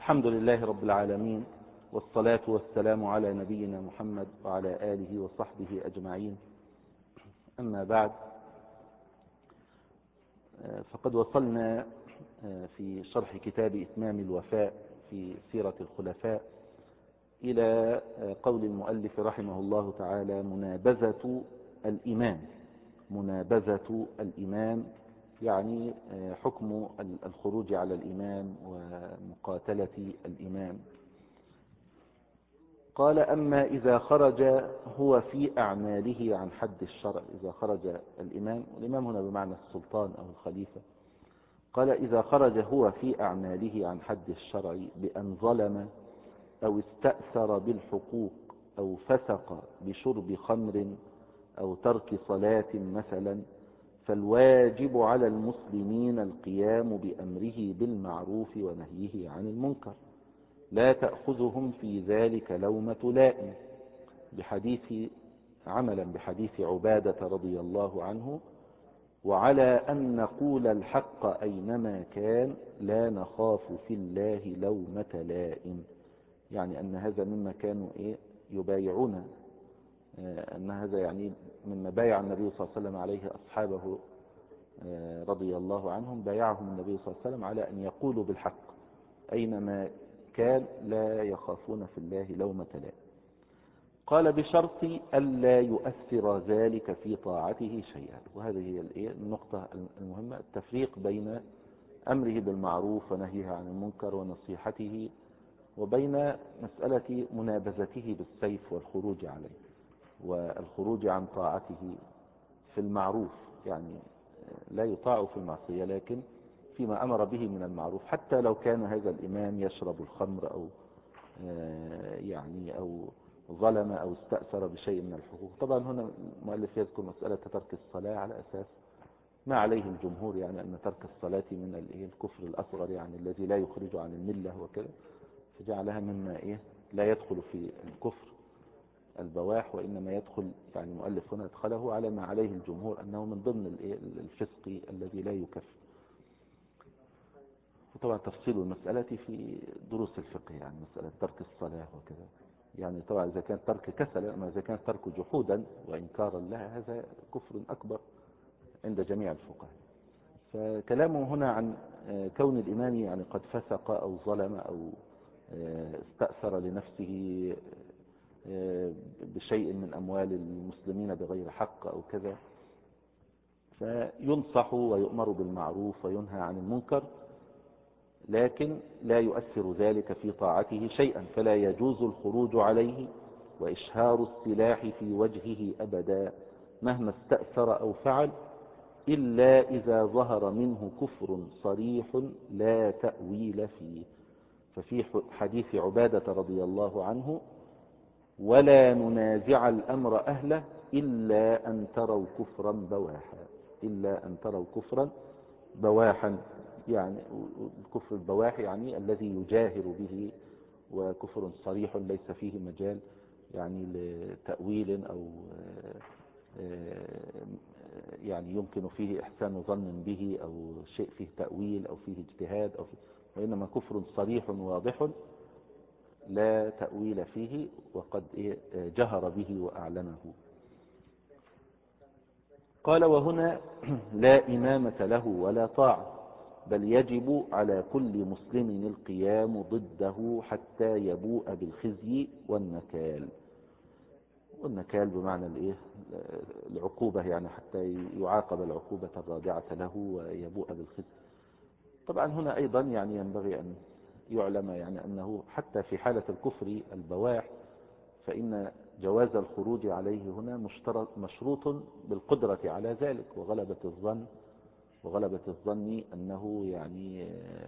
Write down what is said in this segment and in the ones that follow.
الحمد لله رب العالمين، والصلاة والسلام على نبينا محمد وعلى آله وصحبه أجمعين. أما بعد، فقد وصلنا في شرح كتاب إتمام الوفاء في سيرة الخلفاء إلى قول المؤلف رحمه الله تعالى: منابذة الإمام، يعني حكم الخروج على الإمام ومقاتلة الإمام. قال: أما إذا خرج هو في أعماله عن حد الشرع. إذا خرج الإمام هنا بمعنى السلطان أو الخليفة. قال: إذا خرج هو في أعماله عن حد الشرع بأن ظلم أو استأثر بالحقوق أو فسق بشرب خمر أو ترك صلاة مثلا، فالواجب على المسلمين القيام بأمره بالمعروف ونهيه عن المنكر، لا تأخذهم في ذلك لومة لائم، عملا بحديث عبادة رضي الله عنه: وعلى أن نقول الحق أينما كان لا نخاف في الله لومة لائم. يعني أن هذا مما كانوا يبايعون، أن هذا يعني مما بايع النبي صلى الله عليه وسلم عليه أصحابه رضي الله عنهم. بايعهم النبي صلى الله عليه وسلم على أن يقولوا بالحق أينما كان لا يخافون في الله لومة لائم. قال: بشرط ألا يؤثر ذلك في طاعته شيئا. وهذه هي النقطة المهمة: التفريق بين أمره بالمعروف ونهيه عن المنكر ونصيحته، وبين مسألة منابذته بالسيف والخروج عليه والخروج عن طاعته في المعروف. يعني لا يطاع في المعصية، لكن فيما أمر به من المعروف، حتى لو كان هذا الإمام يشرب الخمر أو ظلم أو استأثر بشيء من الحقوق. طبعا هنا المؤلف يذكر مسألة ترك الصلاة على أساس ما عليه الجمهور، يعني أن ترك الصلاة من الكفر الأصغر، يعني الذي لا يخرج عن الملة وكذا، فجعلها مما لا يدخل في الكفر البواح، وإنما يدخل، يعني المؤلف هنا ادخله على ما عليه الجمهور أنه من ضمن الفسق الذي لا يكفر. وطبعا تفصيل المسألة في دروس الفقه، يعني مسألة ترك الصلاة وكذا، يعني طبعا إذا كان ترك كسل، أما إذا كان ترك جحودا وإنكارا لها هذا كفر أكبر عند جميع الفقهاء. فكلامه هنا عن كون الإمام يعني قد فسق أو ظلم أو استأثر لنفسه بشيء من أموال المسلمين بغير حق أو كذا، فينصح ويؤمر بالمعروف وينهى عن المنكر، لكن لا يؤثر ذلك في طاعته شيئا، فلا يجوز الخروج عليه وإشهار السلاح في وجهه أبدا مهما استأثر أو فعل، إلا إذا ظهر منه كفر صريح لا تأويل فيه. ففي حديث عبادة رضي الله عنه: ولا ننازع الأمر أهله إلا أن تروا كفرا بواحا. يعني الكفر البواح يعني الذي يجاهر به، وكفر صريح ليس فيه مجال يعني لتأويل أو يعني يمكن فيه إحسان ظن به أو شيء فيه تأويل أو فيه اجتهاد وإنما كفر صريح واضح لا تأويل فيه، وقد جهر به وأعلنه. قال: وهنا لا إمامة له ولا طاعة، بل يجب على كل مسلم القيام ضده حتى يبوء بالخزي والنكال بمعنى العقوبة، يعني حتى يعاقب العقوبة الرادعة له ويبوء بالخزي. طبعا هنا أيضا يعني ينبغي أن يعلم يعني أنه حتى في حالة الكفر البواح فإن جواز الخروج عليه هنا مشروط بالقدرة على ذلك، وغلبة الظن أنه يعني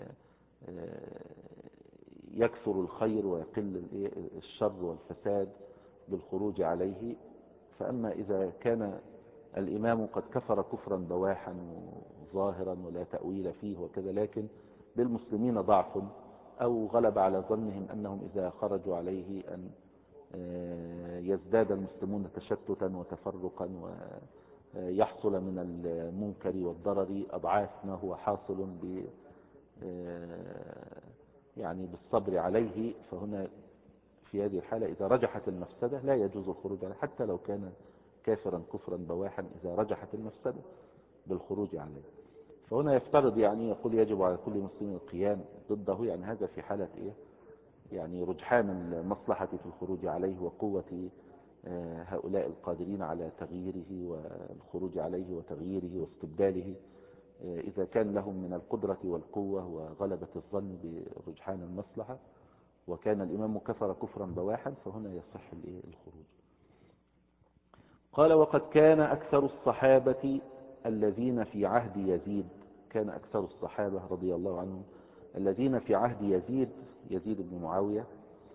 يكثر الخير ويقل الشر والفساد بالخروج عليه. فأما إذا كان الإمام قد كفر كفرا بواحا ظاهرا ولا تأويل فيه وكذا، لكن للمسلمين ضعف أو غلب على ظنهم أنهم إذا خرجوا عليه أن يزداد المسلمون تشتتا وتفرقا ويحصل من المنكر والضرر أضعاف ما هو حاصل يعني بالصبر عليه. فهنا في هذه الحالة إذا رجحت المفسدة لا يجوز الخروج عليه حتى لو كان كافرا كفرا بواحا، إذا رجحت المفسدة بالخروج عليه. فهنا يفترض يعني يقول يجب على كل مسلم القيام ضده، يعني هذا في حالة إيه؟ يعني رجحان المصلحة في الخروج عليه وقوة هؤلاء القادرين على تغييره والخروج عليه وتغييره واستبداله. إذا كان لهم من القدرة والقوة وغلبة الظن برجحان المصلحة وكان الإمام كفر كفرا بواحا فهنا يصح الخروج. قال وقد كان أكثر الصحابة الذين في عهد يزيد، كان أكثر الصحابة رضي الله عنهم الذين في عهد يزيد بن معاوية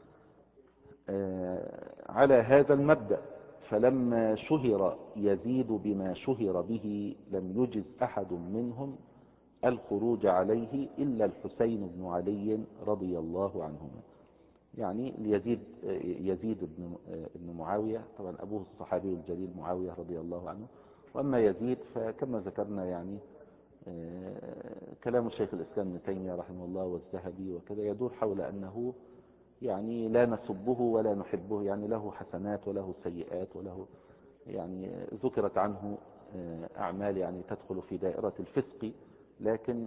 على هذا المبدأ، فلما شهر يزيد بما شهر به لم يجز أحد منهم الخروج عليه إلا الحسين بن علي رضي الله عنهما. يعني يزيد بن معاوية طبعا أبوه الصحابي الجليل معاوية رضي الله عنه، وأما يزيد فكما ذكرنا يعني كلام الشيخ الإسلام ابن تيمية رحمه الله والذهبي وكذا يدور حول أنه يعني لا نسبه ولا نحبه، يعني له حسنات وله سيئات وله يعني ذكرت عنه أعمال يعني تدخل في دائرة الفسق، لكن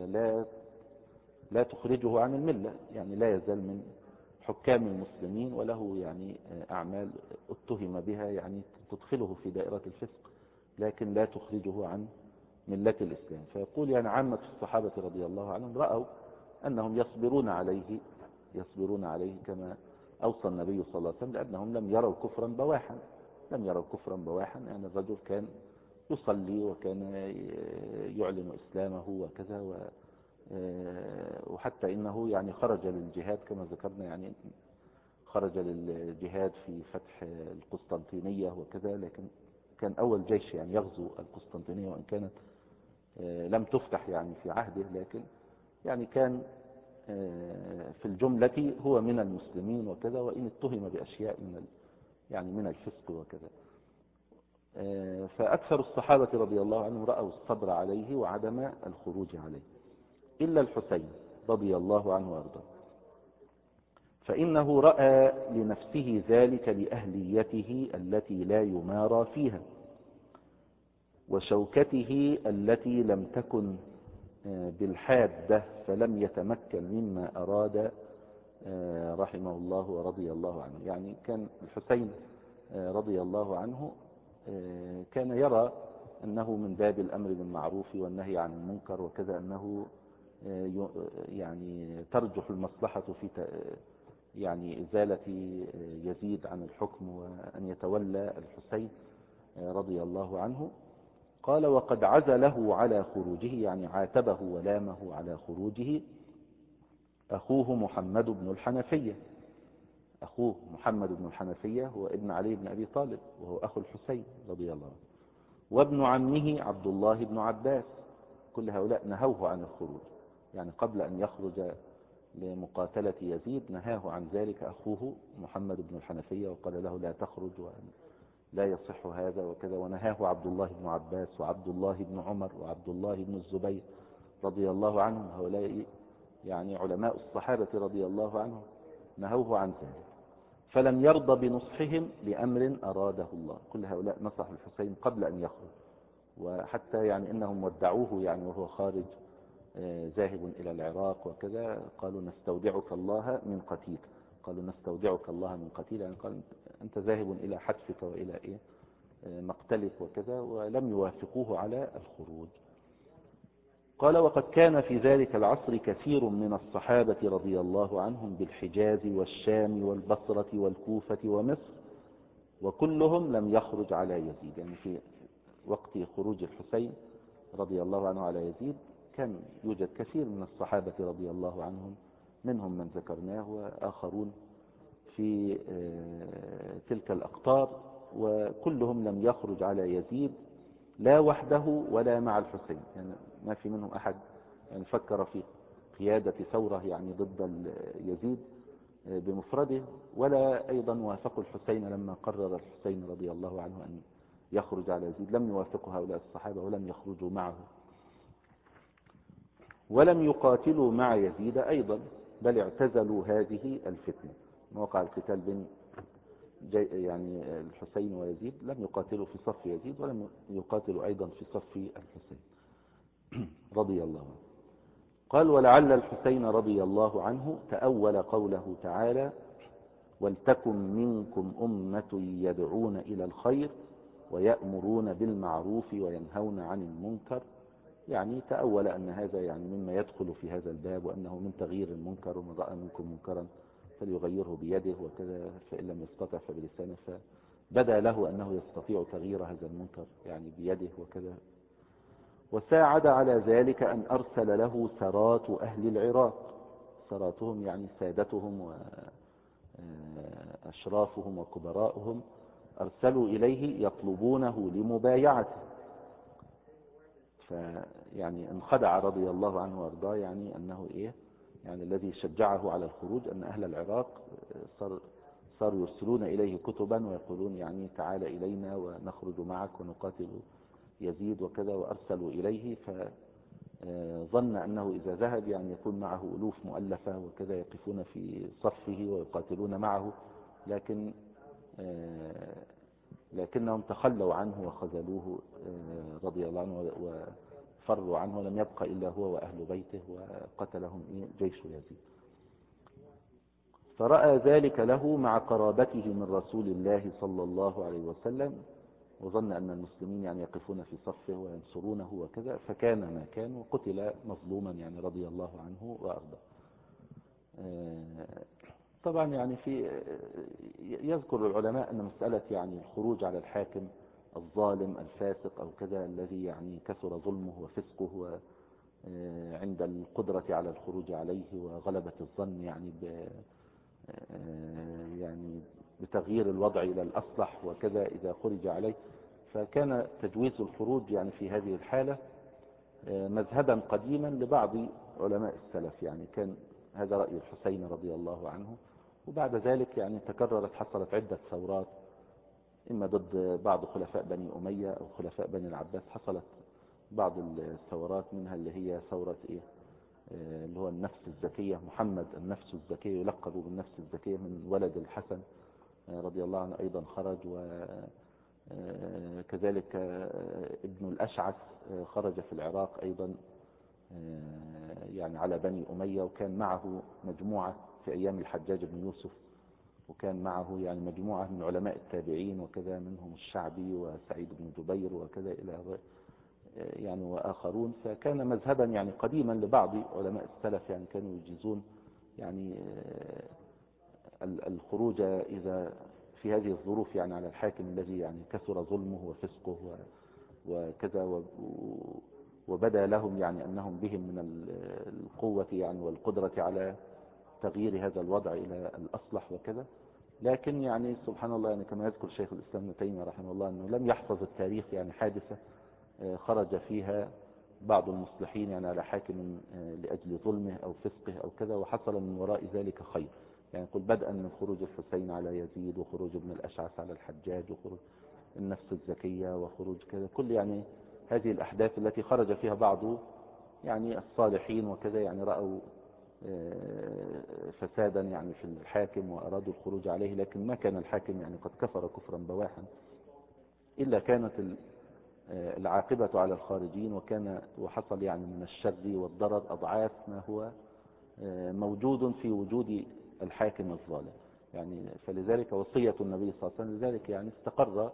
لا تخرجه عن الملة، يعني لا يزال من حكام المسلمين وله يعني أعمال اتهم بها يعني تدخله في دائرة الفسق لكن لا تخرجه عن ملة الإسلام. فيقول يعني عامة الصحابة رضي الله عنهم رأوا أنهم يصبرون عليه كما أوصى النبي صلى الله عليه وسلم، لأنهم لم يروا كفرا بواحا. يعني الرجل كان يصلي وكان يعلن إسلامه وكذا وحتى إنه يعني خرج للجهاد كما ذكرنا، يعني خرج للجهاد في فتح القسطنطينية وكذا، لكن كان أول جيش يعني يغزو القسطنطينية وإن كانت لم تفتح يعني في عهده، لكن يعني كان في الجملة هو من المسلمين وكذا، وإن اتهم بأشياء من الفسق وكذا. فأكثر الصحابة رضي الله عنهم رأوا الصبر عليه وعدم الخروج عليه إلا الحسين رضي الله عنه وارضاه، فإنه رأى لنفسه ذلك لأهليته التي لا يمارى فيها وشوكته التي لم تكن بالحادة فلم يتمكن مما أراد رحمه الله ورضي الله عنه. يعني كان الحسين رضي الله عنه كان يرى أنه من باب الأمر بالمعروف والنهي عن المنكر وكذا، أنه يعني ترجح المصلحة في يعني إزالة يزيد عن الحكم وأن يتولى الحسين رضي الله عنه. قال وقد عزله على خروجه، يعني عاتبه ولامه على خروجه أخوه محمد بن الحنفية. أخوه محمد بن الحنفية هو ابن علي بن أبي طالب وهو أخو الحسين رضي الله عنه، وابن عمه عبد الله بن عباس، كل هؤلاء نهوه عن الخروج، يعني قبل أن يخرج لمقاتلة يزيد نهاه عن ذلك أخوه محمد بن الحنفية وقال له لا تخرج ولا يصح هذا وكذا، ونهاه عبد الله بن عباس وعبد الله بن عمر وعبد الله بن الزبير رضي الله عنهم، هؤلاء يعني علماء الصحابة رضي الله عنهم نهوه عن ذلك، فلم يرضى بنصحهم لأمر أراده الله. كل هؤلاء نصح الحسين قبل أن يخرج، وحتى يعني إنهم ودعوه يعني وهو خارج ذاهب إلى العراق وكذا، قالوا نستودعك الله من قتيل، يعني قال أنت ذاهب إلى حتفك وإلى مقتلك وكذا، ولم يوافقوه على الخروج. قال وقد كان في ذلك العصر كثير من الصحابة رضي الله عنهم بالحجاز والشام والبصرة والكوفة ومصر وكلهم لم يخرج على يزيد. يعني في وقت خروج الحسين رضي الله عنه على يزيد كان يوجد كثير من الصحابة رضي الله عنهم، منهم من ذكرناه وآخرون في تلك الأقطار، وكلهم لم يخرج على يزيد لا وحده ولا مع الحسين، يعني ما في منهم أحد يعني فكر في قيادة ثورة يعني ضد يزيد بمفرده، ولا أيضا وافقوا الحسين لما قرر الحسين رضي الله عنه أن يخرج على يزيد، لم يوافقوا هؤلاء الصحابة ولم يخرجوا معه ولم يقاتلوا مع يزيد أيضا. بل اعتزلوا هذه الفتنة. وقع القتال بين يعني الحسين ويزيد، لم يقاتلوا في صف يزيد ولم يقاتلوا أيضا في صف الحسين رضي الله عنه. قال: ولعل الحسين رضي الله عنه تأول قوله تعالى: ولتكن منكم أمة يدعون إلى الخير ويأمرون بالمعروف وينهون عن المنكر. يعني تأول أن هذا يعني مما يدخل في هذا الباب، وأنه من تغيير المنكر، ومن رأى منكم منكرا فليغيره بيده وكذا، فإن لم يستطع فبلسانه، فبدا له أنه يستطيع تغيير هذا المنكر يعني بيده وكذا. وساعد على ذلك أن أرسل له سرات أهل العراق، سراتهم يعني سادتهم وأشرافهم وكبراءهم، أرسلوا إليه يطلبونه لمبايعته. فيعني انخدع رضي الله عنه وارضاه، يعني أنه إيه، يعني الذي شجعه على الخروج أن أهل العراق صاروا يرسلون إليه كتبا ويقولون يعني تعال إلينا ونخرج معك ونقاتل يزيد وكذا، وأرسلوا إليه، فظن أنه إذا ذهب يعني يكون معه ألوف مؤلفة وكذا يقفون في صفه ويقاتلون معه، لكنهم تخلوا عنه وخذلوه رضي الله عنه وفروا عنه، ولم يبقى إلا هو وأهل بيته، وقتلهم جيش يزيد. فرأى ذلك له مع قرابته من رسول الله صلى الله عليه وسلم، وظن أن المسلمين يعني يقفون في صفه وينصرونه وكذا، فكان ما كان وقتل مظلوما يعني رضي الله عنه وأرضاه. طبعا يعني يذكر العلماء أن مسألة يعني الخروج على الحاكم الظالم الفاسق أو كذا، الذي يعني كثر ظلمه وفسقه، عند القدرة على الخروج عليه وغلبة الظن يعني بتغيير الوضع إلى الأصلح وكذا إذا خرج عليه، فكان تجويز الخروج يعني في هذه الحالة مذهبا قديما لبعض علماء السلف. يعني كان هذا رأي الحسين رضي الله عنه. وبعد ذلك يعني حصلت عدة ثورات، إما ضد بعض خلفاء بني أمية أو خلفاء بني العباس، حصلت بعض الثورات، منها اللي هي ثورة اللي هو النفس الزكية، محمد النفس الزكية، يلقب بالنفس الزكية من ولد الحسن رضي الله عنه أيضا خرج، وكذلك ابن الأشعث خرج في العراق أيضا يعني على بني أمية، وكان معه مجموعة في أيام الحجاج بن يوسف، وكان معه يعني مجموعة من علماء التابعين وكذا، منهم الشعبي وسعيد بن جبير وكذا إلى يعني وآخرون. فكان مذهبا يعني قديما لبعض علماء السلف، يعني كانوا يجيزون يعني الخروج إذا في هذه الظروف يعني على الحاكم الذي يعني كثر ظلمه وفسقه وكذا، وبدا لهم يعني أنهم بهم من القوة يعني والقدرة على تغيير هذا الوضع إلى الأصلح وكذا. لكن يعني سبحان الله، يعني كما يذكر شيخ الإسلام ابن تيمية رحمه الله أنه لم يحفظ التاريخ يعني حادثة خرج فيها بعض المصلحين يعني على حاكم لأجل ظلمه أو فسقه أو كذا وحصل من وراء ذلك خير. يعني قل بدءا من خروج الحسين على يزيد، وخروج ابن الأشعث على الحجاج، وخروج النفس الزكية، وخروج كذا، كل يعني هذه الأحداث التي خرج فيها بعض يعني الصالحين وكذا، يعني رأوا فسادا يعني في الحاكم وأرادوا الخروج عليه، لكن ما كان الحاكم يعني قد كفر كفرا بواحا، إلا كانت العاقبة على الخارجين، وحصل يعني من الشر والضرر أضعاف ما هو موجود في وجود الحاكم الظالم. يعني فلذلك وصية النبي صلى الله عليه وسلم، لذلك يعني استقر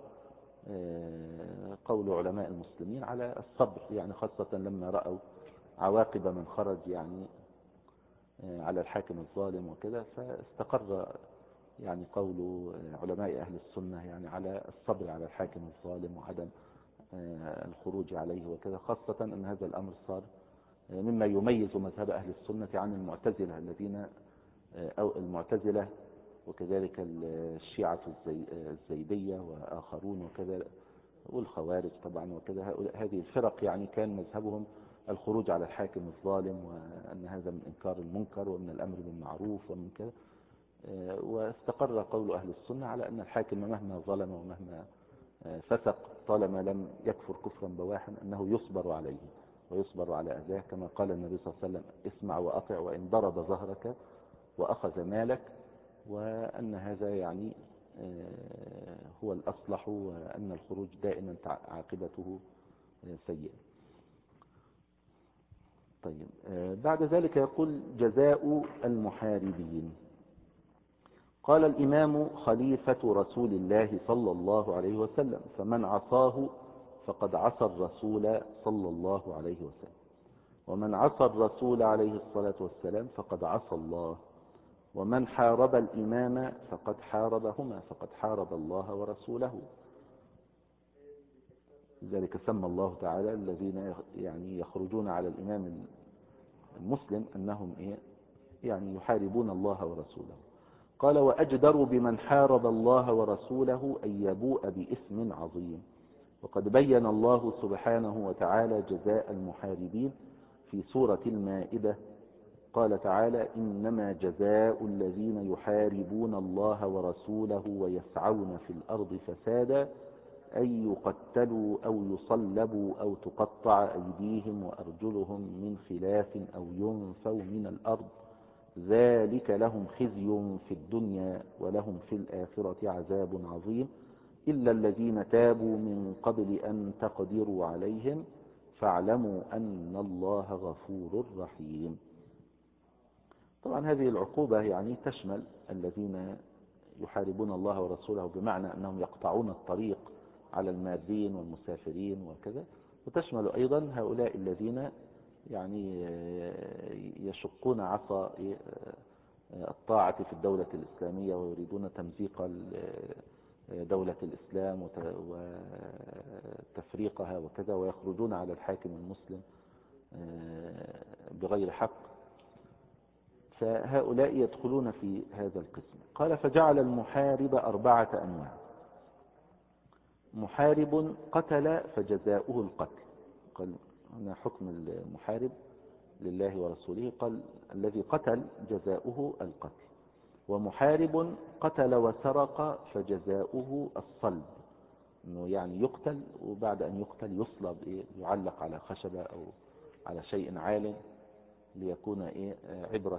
قول علماء المسلمين على الصبر، يعني خاصة لما رأوا عواقب من خرج يعني على الحاكم الظالم وكذا، فاستقر يعني قول علماء أهل السنة يعني على الصبر على الحاكم الظالم وعدم الخروج عليه وكذا، خاصة أن هذا الأمر صار مما يميز مذهب أهل السنة عن المعتزلة الذين أو المعتزلة وكذلك الشيعة الزيدية وآخرون وكذا، والخوارج طبعا وكذا. هذه الفرق يعني كان مذهبهم الخروج على الحاكم الظالم، وأن هذا من إنكار المنكر ومن الأمر بالمعروف ومن كذا. واستقر قول أهل السنة على أن الحاكم مهما ظلم ومهما فسق طالما لم يكفر كفرا بواحا أنه يصبر عليه ويصبر على أذاه، كما قال النبي صلى الله عليه وسلم: اسمع وأطع وإن ضرب ظهرك وأخذ مالك، وأن هذا يعني هو الأصلح، وأن الخروج دائما عاقبته سيئة. طيب، بعد ذلك يقول جزاء المحاربين. قال الإمام خليفة رسول الله صلى الله عليه وسلم: فمن عصاه فقد عصى الرسول صلى الله عليه وسلم، ومن عصى الرسول عليه الصلاة والسلام فقد عصى الله، ومن حارب الإمام فقد حاربهما، فقد حارب الله ورسوله. لذلك سمى الله تعالى الذين يعني يخرجون على الإمام المسلم أنهم يعني يحاربون الله ورسوله. قال: وأجدر بمن حارب الله ورسوله أن يبوء بإثم عظيم. وقد بين الله سبحانه وتعالى جزاء المحاربين في سورة المائدة. قال تعالى: إنما جزاء الذين يحاربون الله ورسوله ويسعون في الأرض فسادا أن يقتلوا أو يصلبوا أو تقطع أيديهم وأرجلهم من خلاف أو ينفوا من الأرض، ذلك لهم خزي في الدنيا ولهم في الآخرة عذاب عظيم، إلا الذين تابوا من قبل أن تقدروا عليهم فاعلموا أن الله غفور رحيم. طبعا هذه العقوبة يعني تشمل الذين يحاربون الله ورسوله، بمعنى أنهم يقطعون الطريق على المارين والمسافرين وكذا، وتشمل أيضا هؤلاء الذين يعني يشقون عصا الطاعة في الدولة الإسلامية ويريدون تمزيق دولة الإسلام وتفريقها وكذا، ويخرجون على الحاكم المسلم بغير حق، فهؤلاء يدخلون في هذا القسم. قال: فجعل المحارب 4 أنواع: محارب قتل فجزاؤه القتل. قال هنا حكم المحارب لله ورسوله، قال الذي قتل جزاؤه القتل. ومحارب قتل وسرق فجزاؤه الصلب، انه يعني يقتل، وبعد ان يقتل يصلب، يعلق على خشبة او على شيء عال ليكون عبرة.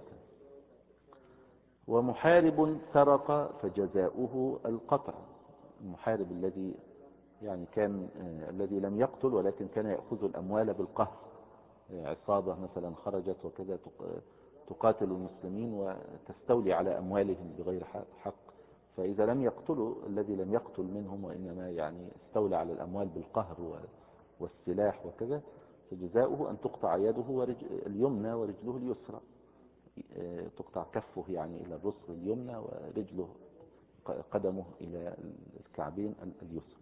ومحارب سرق فجزاؤه القطع، المحارب الذي يعني كان الذي لم يقتل ولكن كان يأخذ الأموال بالقهر، عصابة مثلا خرجت وكذا تقاتل المسلمين وتستولي على أموالهم بغير حق، فإذا لم يقتلوا الذي لم يقتل منهم وإنما يعني استولى على الأموال بالقهر والسلاح وكذا، فجزاؤه أن تقطع يده اليمنى ورجله اليسرى، تقطع كفه يعني إلى الرسغ اليمنى ورجله قدمه إلى الكعبين اليسرى.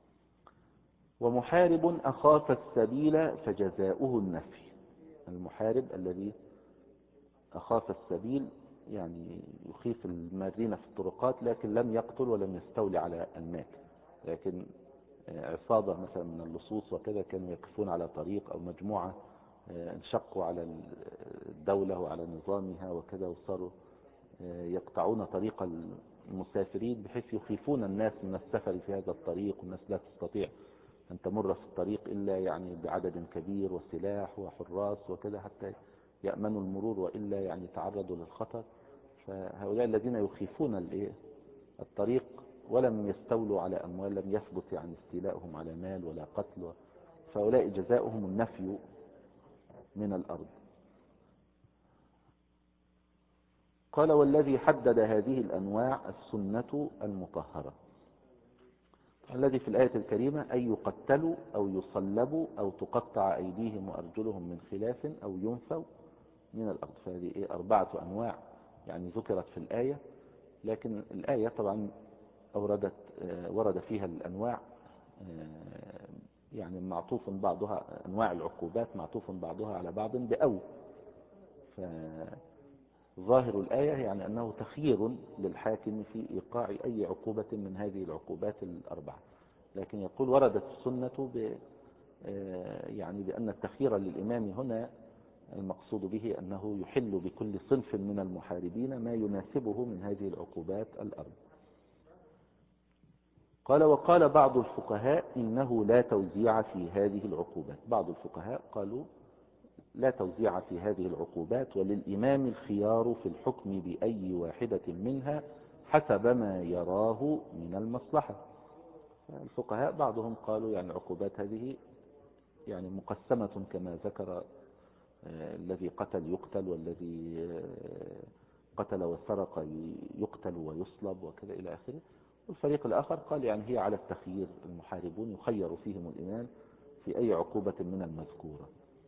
ومحارب أخاف السبيل فجزاؤه النفي، المحارب الذي أخاف السبيل يعني يخيف المارين في الطرقات لكن لم يقتل ولم يستولي على المال، لكن عصابة مثلا من اللصوص وكذا كانوا يقفون على طريق أو مجموعة انشقوا على الدولة وعلى نظامها وكذا، وصاروا يقطعون طريق المسافرين بحيث يخيفون الناس من السفر في هذا الطريق، والناس لا تستطيع أن تمر في الطريق إلا يعني بعدد كبير وسلاح وحراس وكذا حتى يأمنوا المرور، وإلا يعني تعرضوا للخطر. فهؤلاء الذين يخيفون الطريق ولم يستولوا على أموال، لم يثبت يعني استيلاؤهم على مال ولا قتل، فهؤلاء جزاؤهم النفي من الأرض. قال: والذي حدد هذه الأنواع السنة المطهرة. الذي في الآية الكريمة أن يقتلوا أو يصلبوا أو تقطع أيديهم وأرجلهم من خلاف أو ينفوا من الأرض، فهذه 4 أنواع يعني ذكرت في الآية، لكن الآية طبعا ورد فيها الأنواع يعني معطوف بعضها، أنواع العقوبات معطوف بعضها على بعض بأو، فظاهر الآية يعني أنه تخيير للحاكم في إيقاع أي عقوبة من هذه العقوبات 4، لكن يقول وردت السنة يعني بأن التخيير للإمام هنا المقصود به أنه يحل بكل صنف من المحاربين ما يناسبه من هذه العقوبات 4. قال: وقال بعض الفقهاء إنه لا توزيع في هذه العقوبات. بعض الفقهاء قالوا لا توزيع في هذه العقوبات، وللإمام الخيار في الحكم بأي واحدة منها حسب ما يراه من المصلحة. الفقهاء بعضهم قالوا يعني العقوبات هذه يعني مقسمة كما ذكر، الذي قتل يقتل، والذي قتل وسرق يقتل ويصلب وكذا إلى آخره. والفريق الآخر قال يعني هي على التخيير، المحاربون يخير فيهم الإمام في أي عقوبة من المذكورة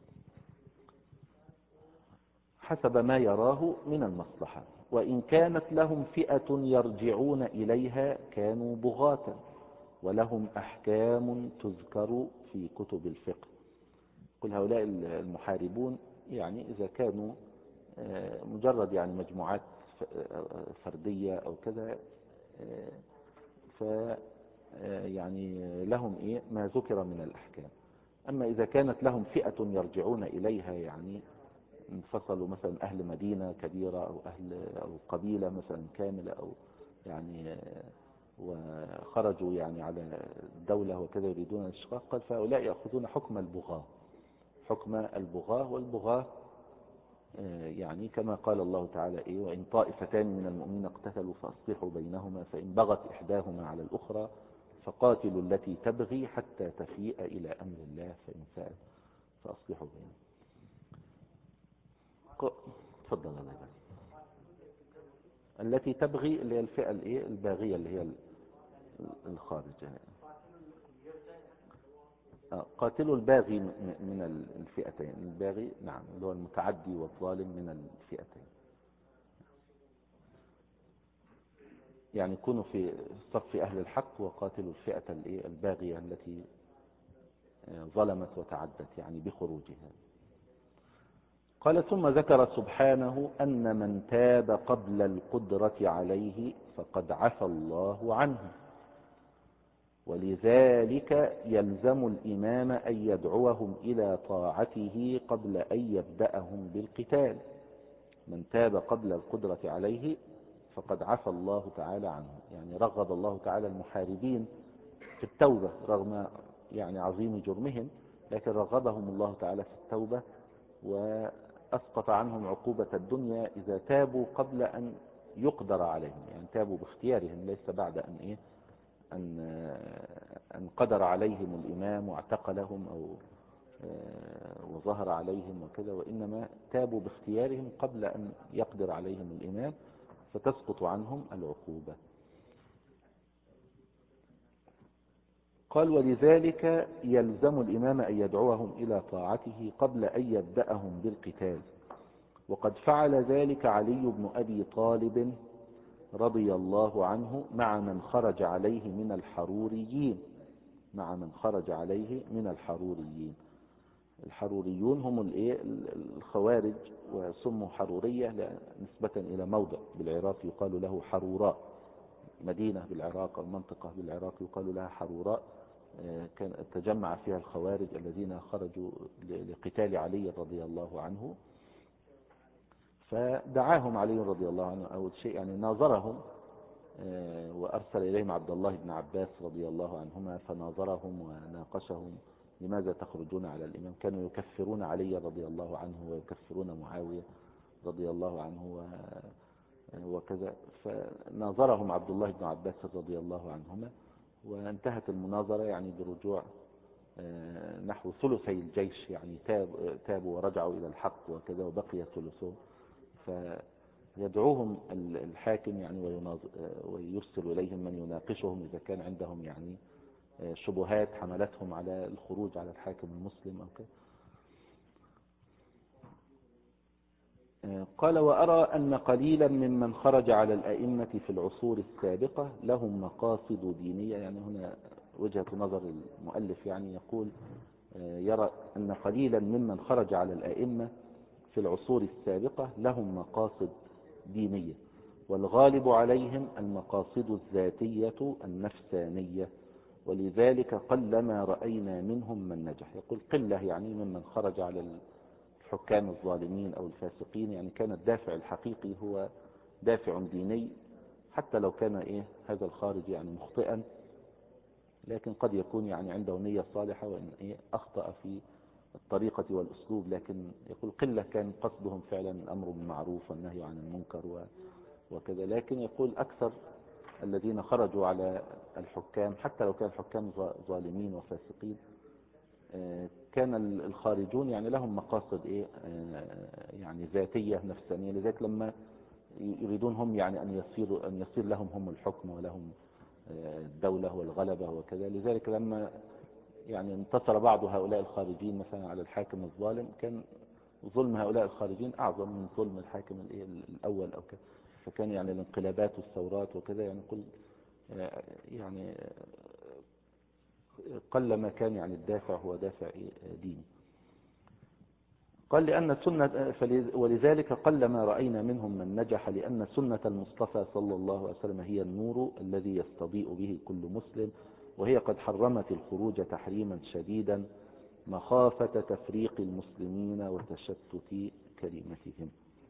حسب ما يراه من المصلحة. وإن كانت لهم فئة يرجعون إليها كانوا بغاة، ولهم أحكام تذكر في كتب الفقه. كل هؤلاء المحاربون يعني إذا كانوا مجرد يعني مجموعات فردية أو كذا، ف يعني لهم إيه ما ذكر من الأحكام. أما إذا كانت لهم فئة يرجعون إليها، يعني انفصلوا مثلا أهل مدينة كبيرة أو أو قبيلة مثلا كاملة، أو يعني وخرجوا يعني على الدولة وكذا يريدون الاشتقاق، قال فهؤلاء يأخذون حكم البغاة، حكم البغاة. والبغاة يعني كما قال الله تعالى إيه: وإن طائفتان من المؤمنين اقتتلوا فأصلحوا بينهما، فإن بغت إحداهما على الأخرى فقاتلوا التي تبغي حتى تفيء إلى أمر الله، فإن فاءت فأصلحوا بينهما. تفضل الله يبارك. التي تبغي اللي هي الفئة الباغية، اللي هي الخارجة. قاتلوا الباغي من الفئتين. الباغي نعم اللي هو المتعدي والظالم من الفئتين، يعني يكونوا في صف أهل الحق وقاتلوا الفئة الباغية التي ظلمت وتعدت يعني بخروجها. قال: ثم ذكر سبحانه أن من تاب قبل القدرة عليه فقد عفى الله عنه، ولذلك يلزم الإمام أن يدعوهم إلى طاعته قبل أن يبدأهم بالقتال. من تاب قبل القدرة عليه فقد عفى الله تعالى عنه، يعني رغب الله تعالى المحاربين في التوبة رغم يعني عظيم جرمهم، لكن رغبهم الله تعالى في التوبة وأسقط عنهم عقوبة الدنيا إذا تابوا قبل أن يقدر عليهم، يعني تابوا باختيارهم ليس بعد أن قدر عليهم الإمام واعتقلهم أو وظهر عليهم وكذا، وإنما تابوا باختيارهم قبل أن يقدر عليهم الإمام، فتسقط عنهم العقوبة. قال: ولذلك يلزم الإمام أن يدعوهم إلى طاعته قبل أن يبدأهم بالقتال. وقد فعل ذلك علي بن أبي طالب رضي الله عنه مع من خرج عليه من الحروريين. الحروريون هم الخوارج، وسموا حرورية نسبة إلى موضع بالعراق يقال له حروراء، مدينة بالعراق أو منطقة بالعراق يقال لها حروراء. كان تجمع فيها الخوارج الذين خرجوا لقتال علي رضي الله عنه، فدعاهم علي رضي الله عنه أول شيء، يعني ناظرهم وأرسل إليهم عبد الله بن عباس رضي الله عنهما فناظرهم وناقشهم: لماذا تخرجون على الإمام؟ كانوا يكفرون علي رضي الله عنه ويكفرون معاوية رضي الله عنه وكذا. فناظرهم عبد الله بن عباس رضي الله عنهما، وانتهت المناظرة يعني برجوع نحو ثلثي الجيش، يعني تابوا ورجعوا إلى الحق وكذا، وبقي ثلثهم. فيدعوهم الحاكم يعني ويرسل إليهم من يناقشهم إذا كان عندهم يعني شبهات حملتهم على الخروج على الحاكم المسلم أو كذا. قال: وأرى أن قليلا ممن خرج على الأئمة في العصور السابقة لهم مقاصد دينية. يعني هنا وجهة نظر المؤلف، يعني يقول يرى أن قليلا ممن خرج على الأئمة في العصور السابقة لهم مقاصد دينية، والغالب عليهم المقاصد الذاتية النفسانية، ولذلك قلما رأينا منهم من نجح. يقول قلة يعني ممن خرج على الحكام الظالمين أو الفاسقين، يعني كان الدافع الحقيقي هو دافع ديني، حتى لو كان هذا الخارج يعني مخطئا، لكن قد يكون يعني عنده نية صالحة، وإن أخطأ في الطريقة والأسلوب، لكن يقول قلة كان قصدهم فعلا الأمر بالمعروف والنهي عن المنكر وكذا. لكن يقول أكثر الذين خرجوا على الحكام حتى لو كان الحكام ظالمين وفاسقين كان الخارجون يعني لهم مقاصد يعني ذاتية نفسانية، لذلك لما يريدون هم يعني أن يصير لهم هم الحكم ولهم الدولة والغلبة وكذا. لذلك لما يعني انتصر بعض هؤلاء الخارجين مثلا على الحاكم الظالم كان ظلم هؤلاء الخارجين أعظم من ظلم الحاكم الأول أو كذا. فكان يعني الانقلابات والثورات وكذا يعني يعني قل ما كان يعني الدافع هو دافع ديني. قال لأن سنة ولذلك قل ما رأينا منهم من نجح، لأن سنة المصطفى صلى الله عليه وسلم هي النور الذي يستضيء به كل مسلم، وهي قد حرمت الخروج تحريما شديدا مخافة تفريق المسلمين وتشتت كلمتهم.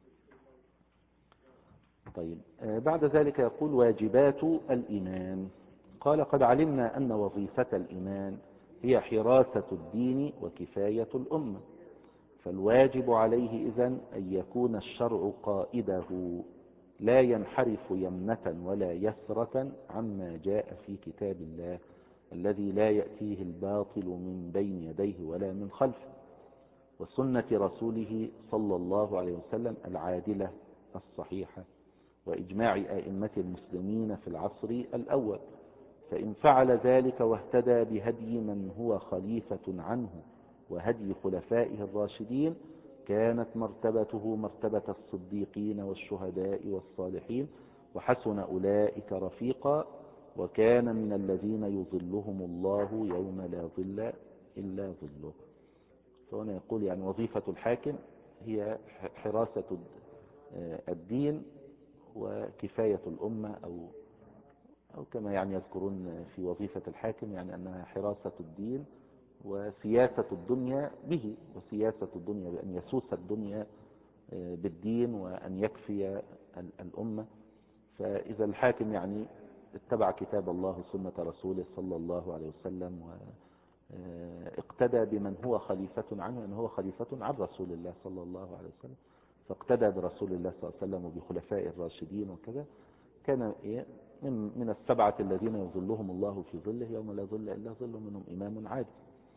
طيب بعد ذلك يقول واجبات الإمام. قال قد علمنا أن وظيفة الإمام هي حراسة الدين وكفاية الأمة، فالواجب عليه إذن أن يكون الشرع قائده، لا ينحرف يمنة ولا يسرة عما جاء في كتاب الله الذي لا يأتيه الباطل من بين يديه ولا من خلفه، وسنة رسوله صلى الله عليه وسلم العادلة الصحيحة، وإجماع أئمة المسلمين في العصر الأول. فإن فعل ذلك واهتدى بهدي من هو خليفة عنه وهدي خلفائه الراشدين كانت مرتبته مرتبة الصديقين والشهداء والصالحين، وحسن أولئك رفيقا، وكان من الذين يظلهم الله يوم لا ظل إلا ظله. فهنا يقول يعني وظيفة الحاكم هي حراسة الدين وكفاية الأمة، أو كما يعني يذكرون في وظيفة الحاكم يعني أنها حراسة الدين وسياسة الدنيا به، وسياسة الدنيا بأن يسوس الدنيا بالدين وأن يكفي الأمة. فإذا الحاكم يعني اتبع كتاب الله وسنة رسوله صلى الله عليه وسلم واقتدى بمن هو خليفة عنه، أنه هو خليفة عن رسول الله صلى الله عليه وسلم، فاقتدى برسول الله صلى الله عليه وسلم وبخلفاء الراشدين وكذا، كان من السبعة الذين يظلهم الله في ظله يوم لا ظل إلا ظله، منهم إمام عادل.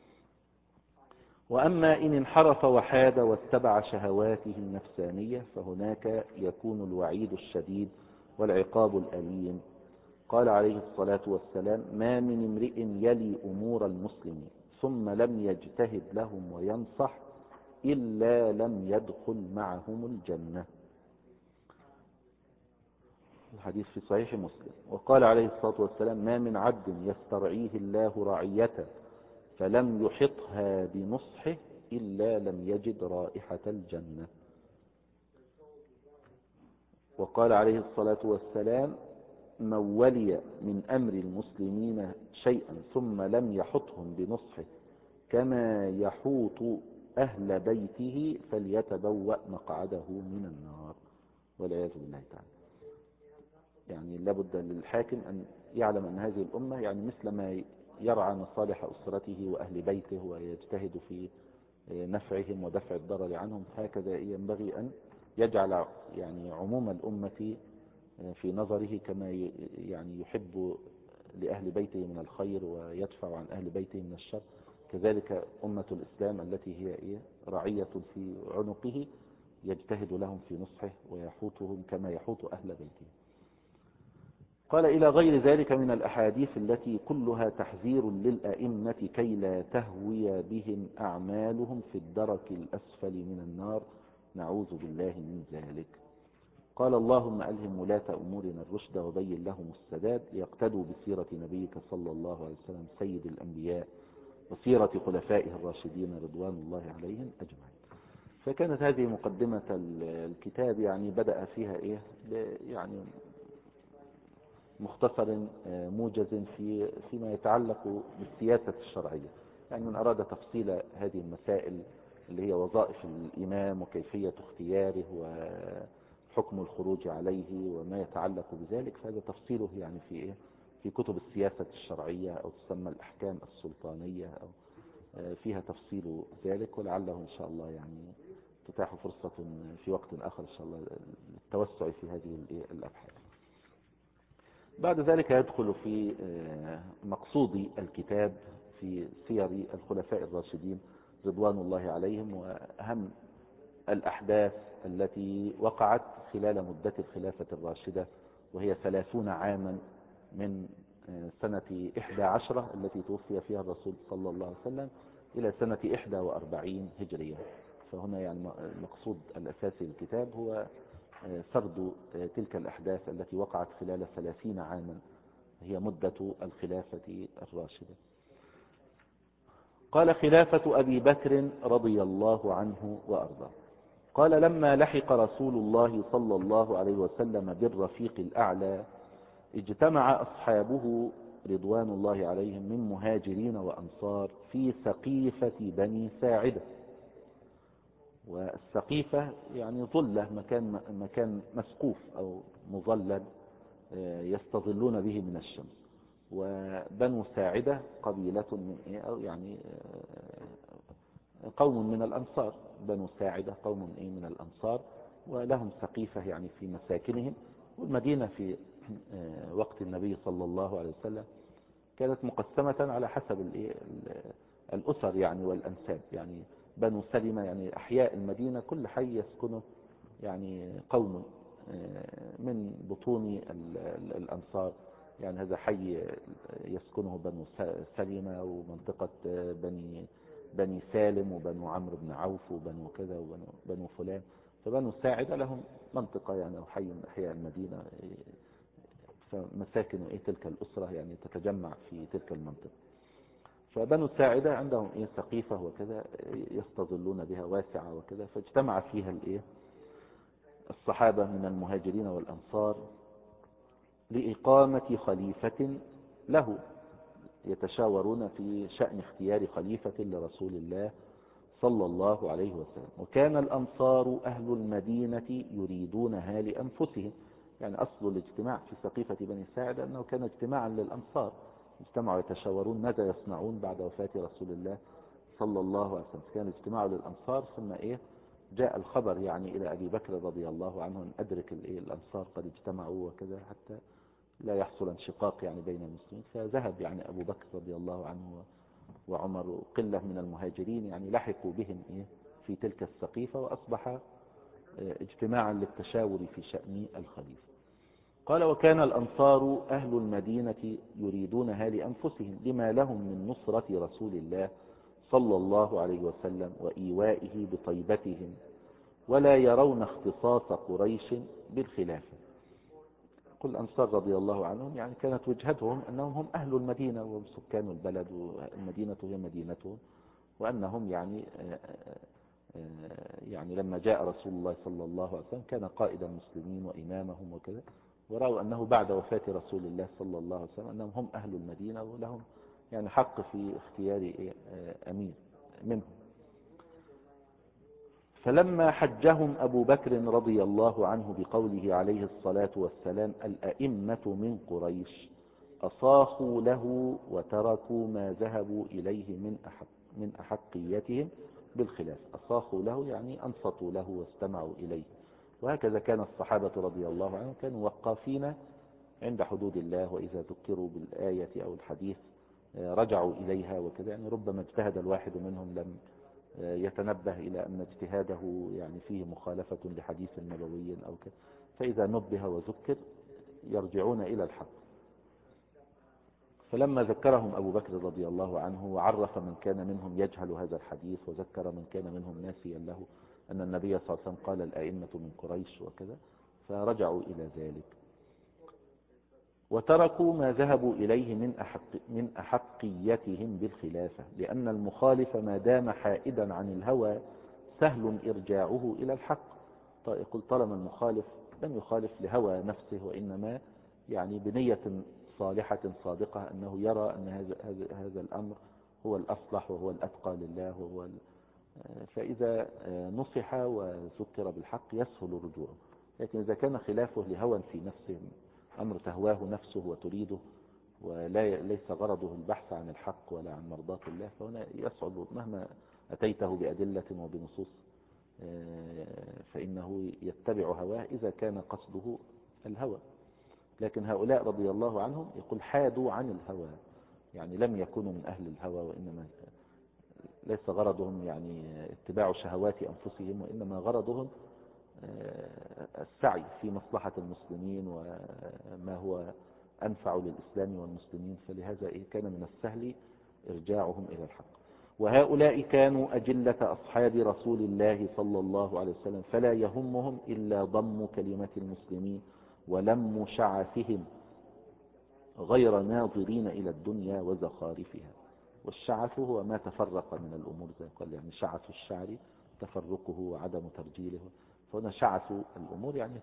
وأما إن انحرف وحاد واتبع شهواته النفسانية فهناك يكون الوعيد الشديد والعقاب الأليم. قال عليه الصلاة والسلام ما من امرئ يلي أمور المسلمين ثم لم يجتهد لهم وينصح إلا لم يدخل معهم الجنة. الحديث في صحيح مسلم. وقال عليه الصلاة والسلام ما من عبد يسترعيه الله رعية فلم يحطها بنصحه إلا لم يجد رائحة الجنة. وقال عليه الصلاة والسلام من ولي من أمر المسلمين شيئا ثم لم يحطهم بنصحه كما يحوط أهل بيته فليتبوأ مقعده من النار، والعياذ بالله تعالى. يعني لابد للحاكم أن يعلم أن هذه الأمة يعني مثل ما يرعى مصالح أسرته وأهل بيته ويجتهد في نفعهم ودفع الضرر عنهم، هكذا ينبغي أن يجعل يعني عموم الأمة في نظره كما يعني يحب لأهل بيته من الخير ويدفع عن أهل بيته من الشر، كذلك أمة الإسلام التي هي رعية في عنقه يجتهد لهم في نصحه ويحوطهم كما يحوط أهل بيته. قال إلى غير ذلك من الأحاديث التي كلها تحذير للأئمة كي لا تهوي بهم أعمالهم في الدرك الأسفل من النار، نعوذ بالله من ذلك. قال اللهم ألهم ولاة أمورنا الرشد وبين لهم السداد ليقتدوا بسيرة نبيك صلى الله عليه وسلم سيد الأنبياء وسيرة خلفائه الراشدين رضوان الله عليهم أجمعين. فكانت هذه مقدمة الكتاب، يعني بدأ فيها يعني مختصر موجز فيما يتعلق بالسياسة الشرعية، يعني من أراد تفصيل هذه المسائل اللي هي وظائف الإمام وكيفية اختياره وحكم الخروج عليه وما يتعلق بذلك، فهذا تفصيله يعني في كتب السياسة الشرعية أو تسمى الأحكام السلطانية أو فيها تفصيل ذلك، ولعله إن شاء الله يعني تتاح فرصة في وقت آخر إن شاء الله للتوسع في هذه الأبحاث. بعد ذلك يدخل في مقصود الكتاب في سير الخلفاء الراشدين رضوان الله عليهم، وأهم الأحداث التي وقعت خلال مدة الخلافة الراشدة، وهي 30 عاما من سنة 11 التي توفي فيها الرسول صلى الله عليه وسلم إلى سنة 41 هجرية. فهنا يعني المقصود الأساسي للكتاب هو سرد تلك الأحداث التي وقعت خلال 30 عاما هي مدة الخلافة الراشدة. قال: خلافة أبي بكر رضي الله عنه وأرضاه. قال: لما لحق رسول الله صلى الله عليه وسلم بالرفيق الأعلى اجتمع أصحابه رضوان الله عليهم من مهاجرين وأنصار في سقيفة بني ساعدة. والسقيفة يعني ظلة، مكان مسقوف أو مظلل يستظلون به من الشمس. وبنو ساعدة قبيلة من أو يعني قوم من الأنصار. بنو ساعدة قوم من الأنصار، ولهم سقيفة يعني في مساكنهم. والمدينة في وقت النبي صلى الله عليه وسلم كانت مقسمة على حسب الأسر يعني والأنساب. يعني بنو سلمة يعني أحياء المدينة كل حي يسكنه يعني قوم من بطون الأنصار. يعني هذا حي يسكنه بنو سلمة، ومنطقة بني سالم، وبنو عمرو بن عوف، وبنو كذا، وبنو فلان. فبنو ساعدة لهم منطقة يعني أو حي من أحياء المدينة، فمساكن تلك الأسرة يعني تتجمع في تلك المنطقة. فبنو ساعدة عندهم سقيفة وكذا يستظلون بها واسعة وكذا، فاجتمع فيها الصحابة من المهاجرين والأنصار لإقامة خليفة له، يتشاورون في شأن اختيار خليفة لرسول الله صلى الله عليه وسلم. وكان الأنصار أهل المدينة يريدونها لأنفسهم. يعني أصل الاجتماع في سقيفة بني ساعدة أنه كان اجتماعا للأنصار، اجتمعوا يتشاورون ماذا يصنعون بعد وفاة رسول الله صلى الله عليه وسلم. كان اجتماع للأنصار، ثم جاء الخبر يعني إلى أبي بكر رضي الله عنه أن أدرك الأنصار قد اجتمعوا وكذا، حتى لا يحصل انشقاق يعني بين المسلمين. فذهب يعني أبو بكر رضي الله عنه وعمر قلة من المهاجرين يعني لحقوا بهم في تلك السقيفة، وأصبح اجتماعا للتشاور في شأن الخليفة. قال: وكان الأنصار أهل المدينة يريدونها لأنفسهم لما لهم من نصرة رسول الله صلى الله عليه وسلم وإيوائه بطيبتهم، ولا يرون اختصاص قريش بالخلافة. قل الأنصار رضي الله عنهم يعني كانت وجهتهم أنهم هم أهل المدينة وهم سكان البلد، والمدينة هي مدينتهم، وأنهم يعني لما جاء رسول الله صلى الله عليه وسلم كان قائد المسلمين وإمامهم وكذا، ورأوا أنه بعد وفاة رسول الله صلى الله عليه وسلم أنهم هم أهل المدينة ولهم يعني حق في اختيار أمير منهم. فلما حجهم أبو بكر رضي الله عنه بقوله عليه الصلاة والسلام: الأئمة من قريش، أصاخوا له وتركوا ما ذهبوا إليه من أحقيتهم بالخلاف. أصاخوا له يعني أنصتوا له واستمعوا إليه. وهكذا كان الصحابة رضي الله عنهم كانوا وقافين عند حدود الله، وإذا ذكروا بالآية أو الحديث رجعوا إليها وكذا. يعني ربما اجتهد الواحد منهم لم يتنبه إلى أن اجتهاده يعني فيه مخالفة لحديث نبوي أو كذا، فإذا نبه وذكر يرجعون إلى الحق. فلما ذكرهم أبو بكر رضي الله عنه وعرف من كان منهم يجهل هذا الحديث، وذكر من كان منهم ناسيا له أن النبي صلى الله عليه وسلم قال: الآئمة من قريش وكذا، فرجعوا إلى ذلك. وتركوا ما ذهبوا إليه من أحقيتهم بالخلافة، لأن المخالف ما دام حائدا عن الهوى سهل إرجاعه إلى الحق. يقول طالما المخالف لم يخالف لهوى نفسه، وإنما يعني بنية صالحة صادقة أنه يرى أن هذا الأمر هو الأصلح وهو الأتقى لله فإذا نصح وذكر بالحق يسهل رجوعه. لكن إذا كان خلافه لهوى في نفسه، أمر تهواه نفسه وتريده، وليس غرضه البحث عن الحق ولا عن مرضاة الله، فهنا يصعب مهما أتيته بأدلة وبنصوص فإنه يتبع هواه إذا كان قصده الهوى. لكن هؤلاء رضي الله عنهم يقول حادوا عن الهوى، يعني لم يكونوا من أهل الهوى، وإنما ليس غرضهم يعني اتباع شهوات أنفسهم، وإنما غرضهم السعي في مصلحة المسلمين وما هو أنفع للإسلام والمسلمين، فلهذا كان من السهل إرجاعهم إلى الحق. وهؤلاء كانوا أجلة أصحاب رسول الله صلى الله عليه وسلم، فلا يهمهم إلا ضم كلمة المسلمين ولم شعثهم، غير ناظرين إلى الدنيا وزخارفها. والشعث هو ما تفرق من الأمور، زي قال يعني شعث الشعر تفرقه وعدم ترجيله، فهنا شعث الأمور يعني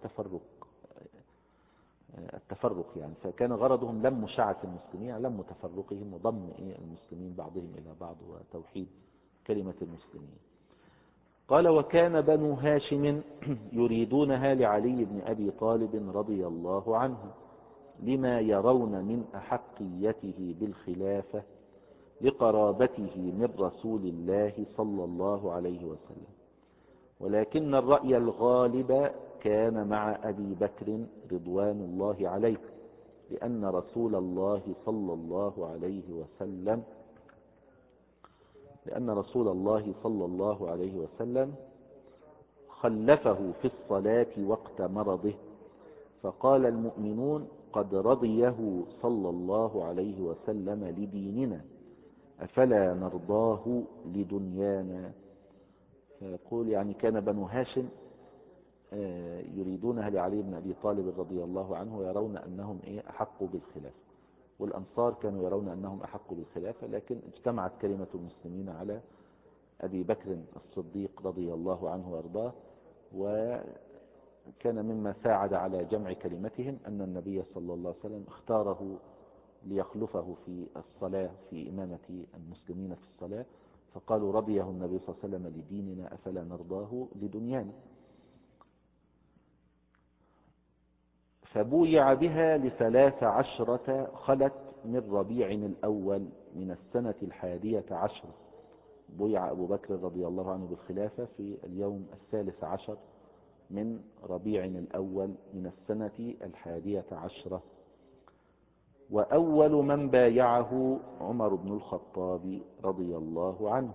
التفرق يعني. فكان غرضهم لم شعث المسلمين، يعني لم تفرقهم وضم المسلمين بعضهم إلى بعض وتوحيد كلمة المسلمين. قال وكان بنو هاشم يريدونها لعلي بن أبي طالب رضي الله عنه، لما يرون من أحقيته بالخلافة لقرابته من رسول الله صلى الله عليه وسلم، ولكن الرأي الغالب كان مع أبي بكر رضوان الله عليه، لأن رسول الله صلى الله عليه وسلم خلفه في الصلاة وقت مرضه، فقال المؤمنون قد رضيه صلى الله عليه وسلم لديننا، أفلا نرضاه لدنيانا. فيقول يعني كان بنو هاشم يريدونها لعلي بن أبي طالب رضي الله عنه، ويرون أنهم أحقوا بالخلافة، والأنصار كانوا يرون أنهم أحقوا بالخلافة، لكن اجتمعت كلمة المسلمين على أبي بكر الصديق رضي الله عنه وارضاه. وكان مما ساعد على جمع كلمتهم أن النبي صلى الله عليه وسلم اختاره ليخلفه في الصلاة في إمامة المسلمين في الصلاة، فقالوا رضيه النبي صلى الله عليه وسلم لديننا أفلا نرضاه لدنيانا. فبويع بها ل13 خلت من ربيع الأول من السنة 11. بويع أبو بكر رضي الله عنه بالخلافة في اليوم 13 من ربيع الأول من السنة 11. وأول من بايعه عمر بن الخطاب رضي الله عنه.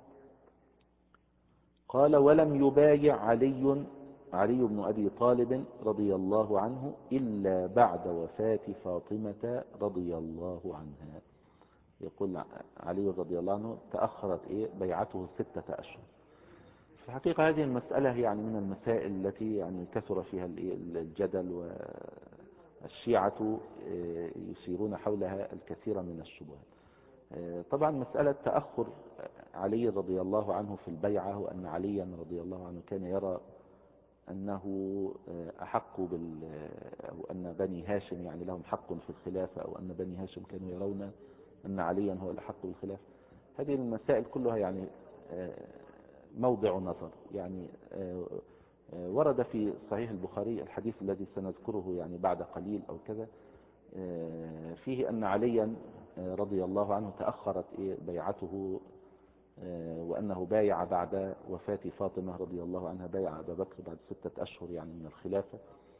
قال ولم يبايع علي بن أبي طالب رضي الله عنه إلا بعد وفاة فاطمة رضي الله عنها. يقول علي رضي الله عنه تأخرت بيعته 6 أشهر. في الحقيقة هذه المسألة يعني من المسائل التي يعني كثر فيها الجدل، والشيعة يثيرون حولها الكثير من الشبهات. طبعا مسألة تأخر علي رضي الله عنه في البيعة، وأن عليا رضي الله عنه كان يرى أنه أحق أو أن بني هاشم يعني لهم حق في الخلافة، أو أن بني هاشم كانوا يرون أن عليا هو الأحق بالخلافة. هذه المسائل كلها يعني موضع نظر. يعني ورد في صحيح البخاري الحديث الذي سنذكره يعني بعد قليل أو كذا، فيه أن عليا رضي الله عنه تأخرت بيعته، وأنه بايع بعد وفاة فاطمة رضي الله عنها، بايع أبا بكر بعد 6 أشهر يعني من الخلافة.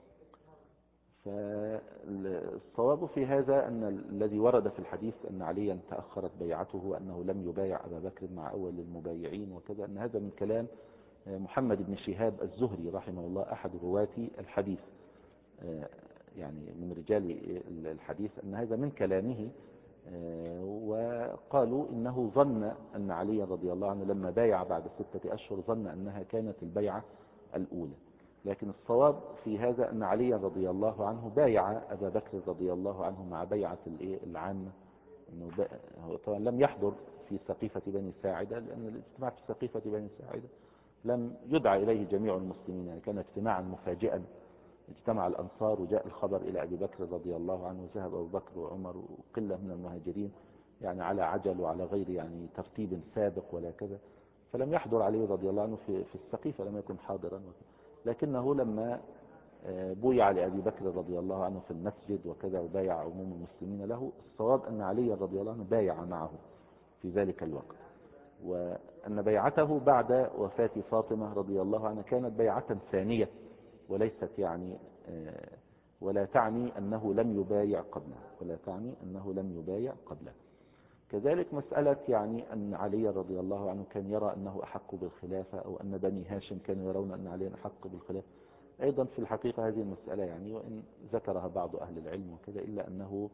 فالصواب في هذا أن الذي ورد في الحديث أن عليا تأخرت بيعته وأنه لم يبايع أبا بكر مع أول المبايعين وكذا، أن هذا من كلام محمد بن شهاب الزهري رحمه الله، أحد رواة الحديث يعني من رجال الحديث، أن هذا من كلامه. وقالوا إنه ظن أن علي رضي الله عنه لما بايع بعد 6 أشهر ظن أنها كانت البيعة الأولى، لكن الصواب في هذا أن علي رضي الله عنه بايع أبا بكر رضي الله عنه مع بيعة العامة. هو طبعا لم يحضر في سقيفة بني ساعدة، لأن الاجتماع في سقيفة بني ساعدة لم يدعى إليه جميع المسلمين، يعني كان اجتماعا مفاجئا، اجتمع الأنصار وجاء الخبر إلى أبي بكر رضي الله عنه، وذهب أبو بكر وعمر وقلة من المهاجرين يعني على عجل وعلى غير يعني ترتيب سابق ولا كذا، فلم يحضر علي رضي الله عنه في السقيفة، لم يكن حاضرا. لكنه لما بويع لأبي بكر رضي الله عنه في المسجد وكذا، وبايع عموم المسلمين له. الصواب أن علي رضي الله عنه بايع معه في ذلك الوقت، وأن بيعته بعد وفاة فاطمة رضي الله عنها كانت بيعة ثانية، وليست يعني ولا تعني أنه لم يبايع قبله. كذلك مسألة يعني أن علي رضي الله عنه كان يرى أنه أحق بالخلافة، أو أن بني هاشم كانوا يرون أن علي أحق بالخلافة. أيضا في الحقيقة هذه المسألة يعني وإن ذكرها بعض أهل العلم وكذا، إلا أنه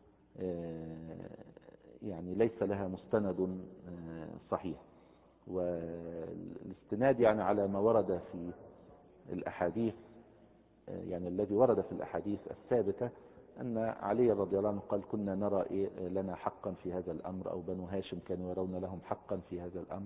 يعني ليس لها مستند صحيح. والاستناد يعني على ما ورد في الأحاديث، يعني الذي ورد في الأحاديث الثابتة أن علي رضي الله عنه قال: كنا نرى لنا حقا في هذا الأمر، أو بنو هاشم كانوا يرون لهم حقا في هذا الأمر.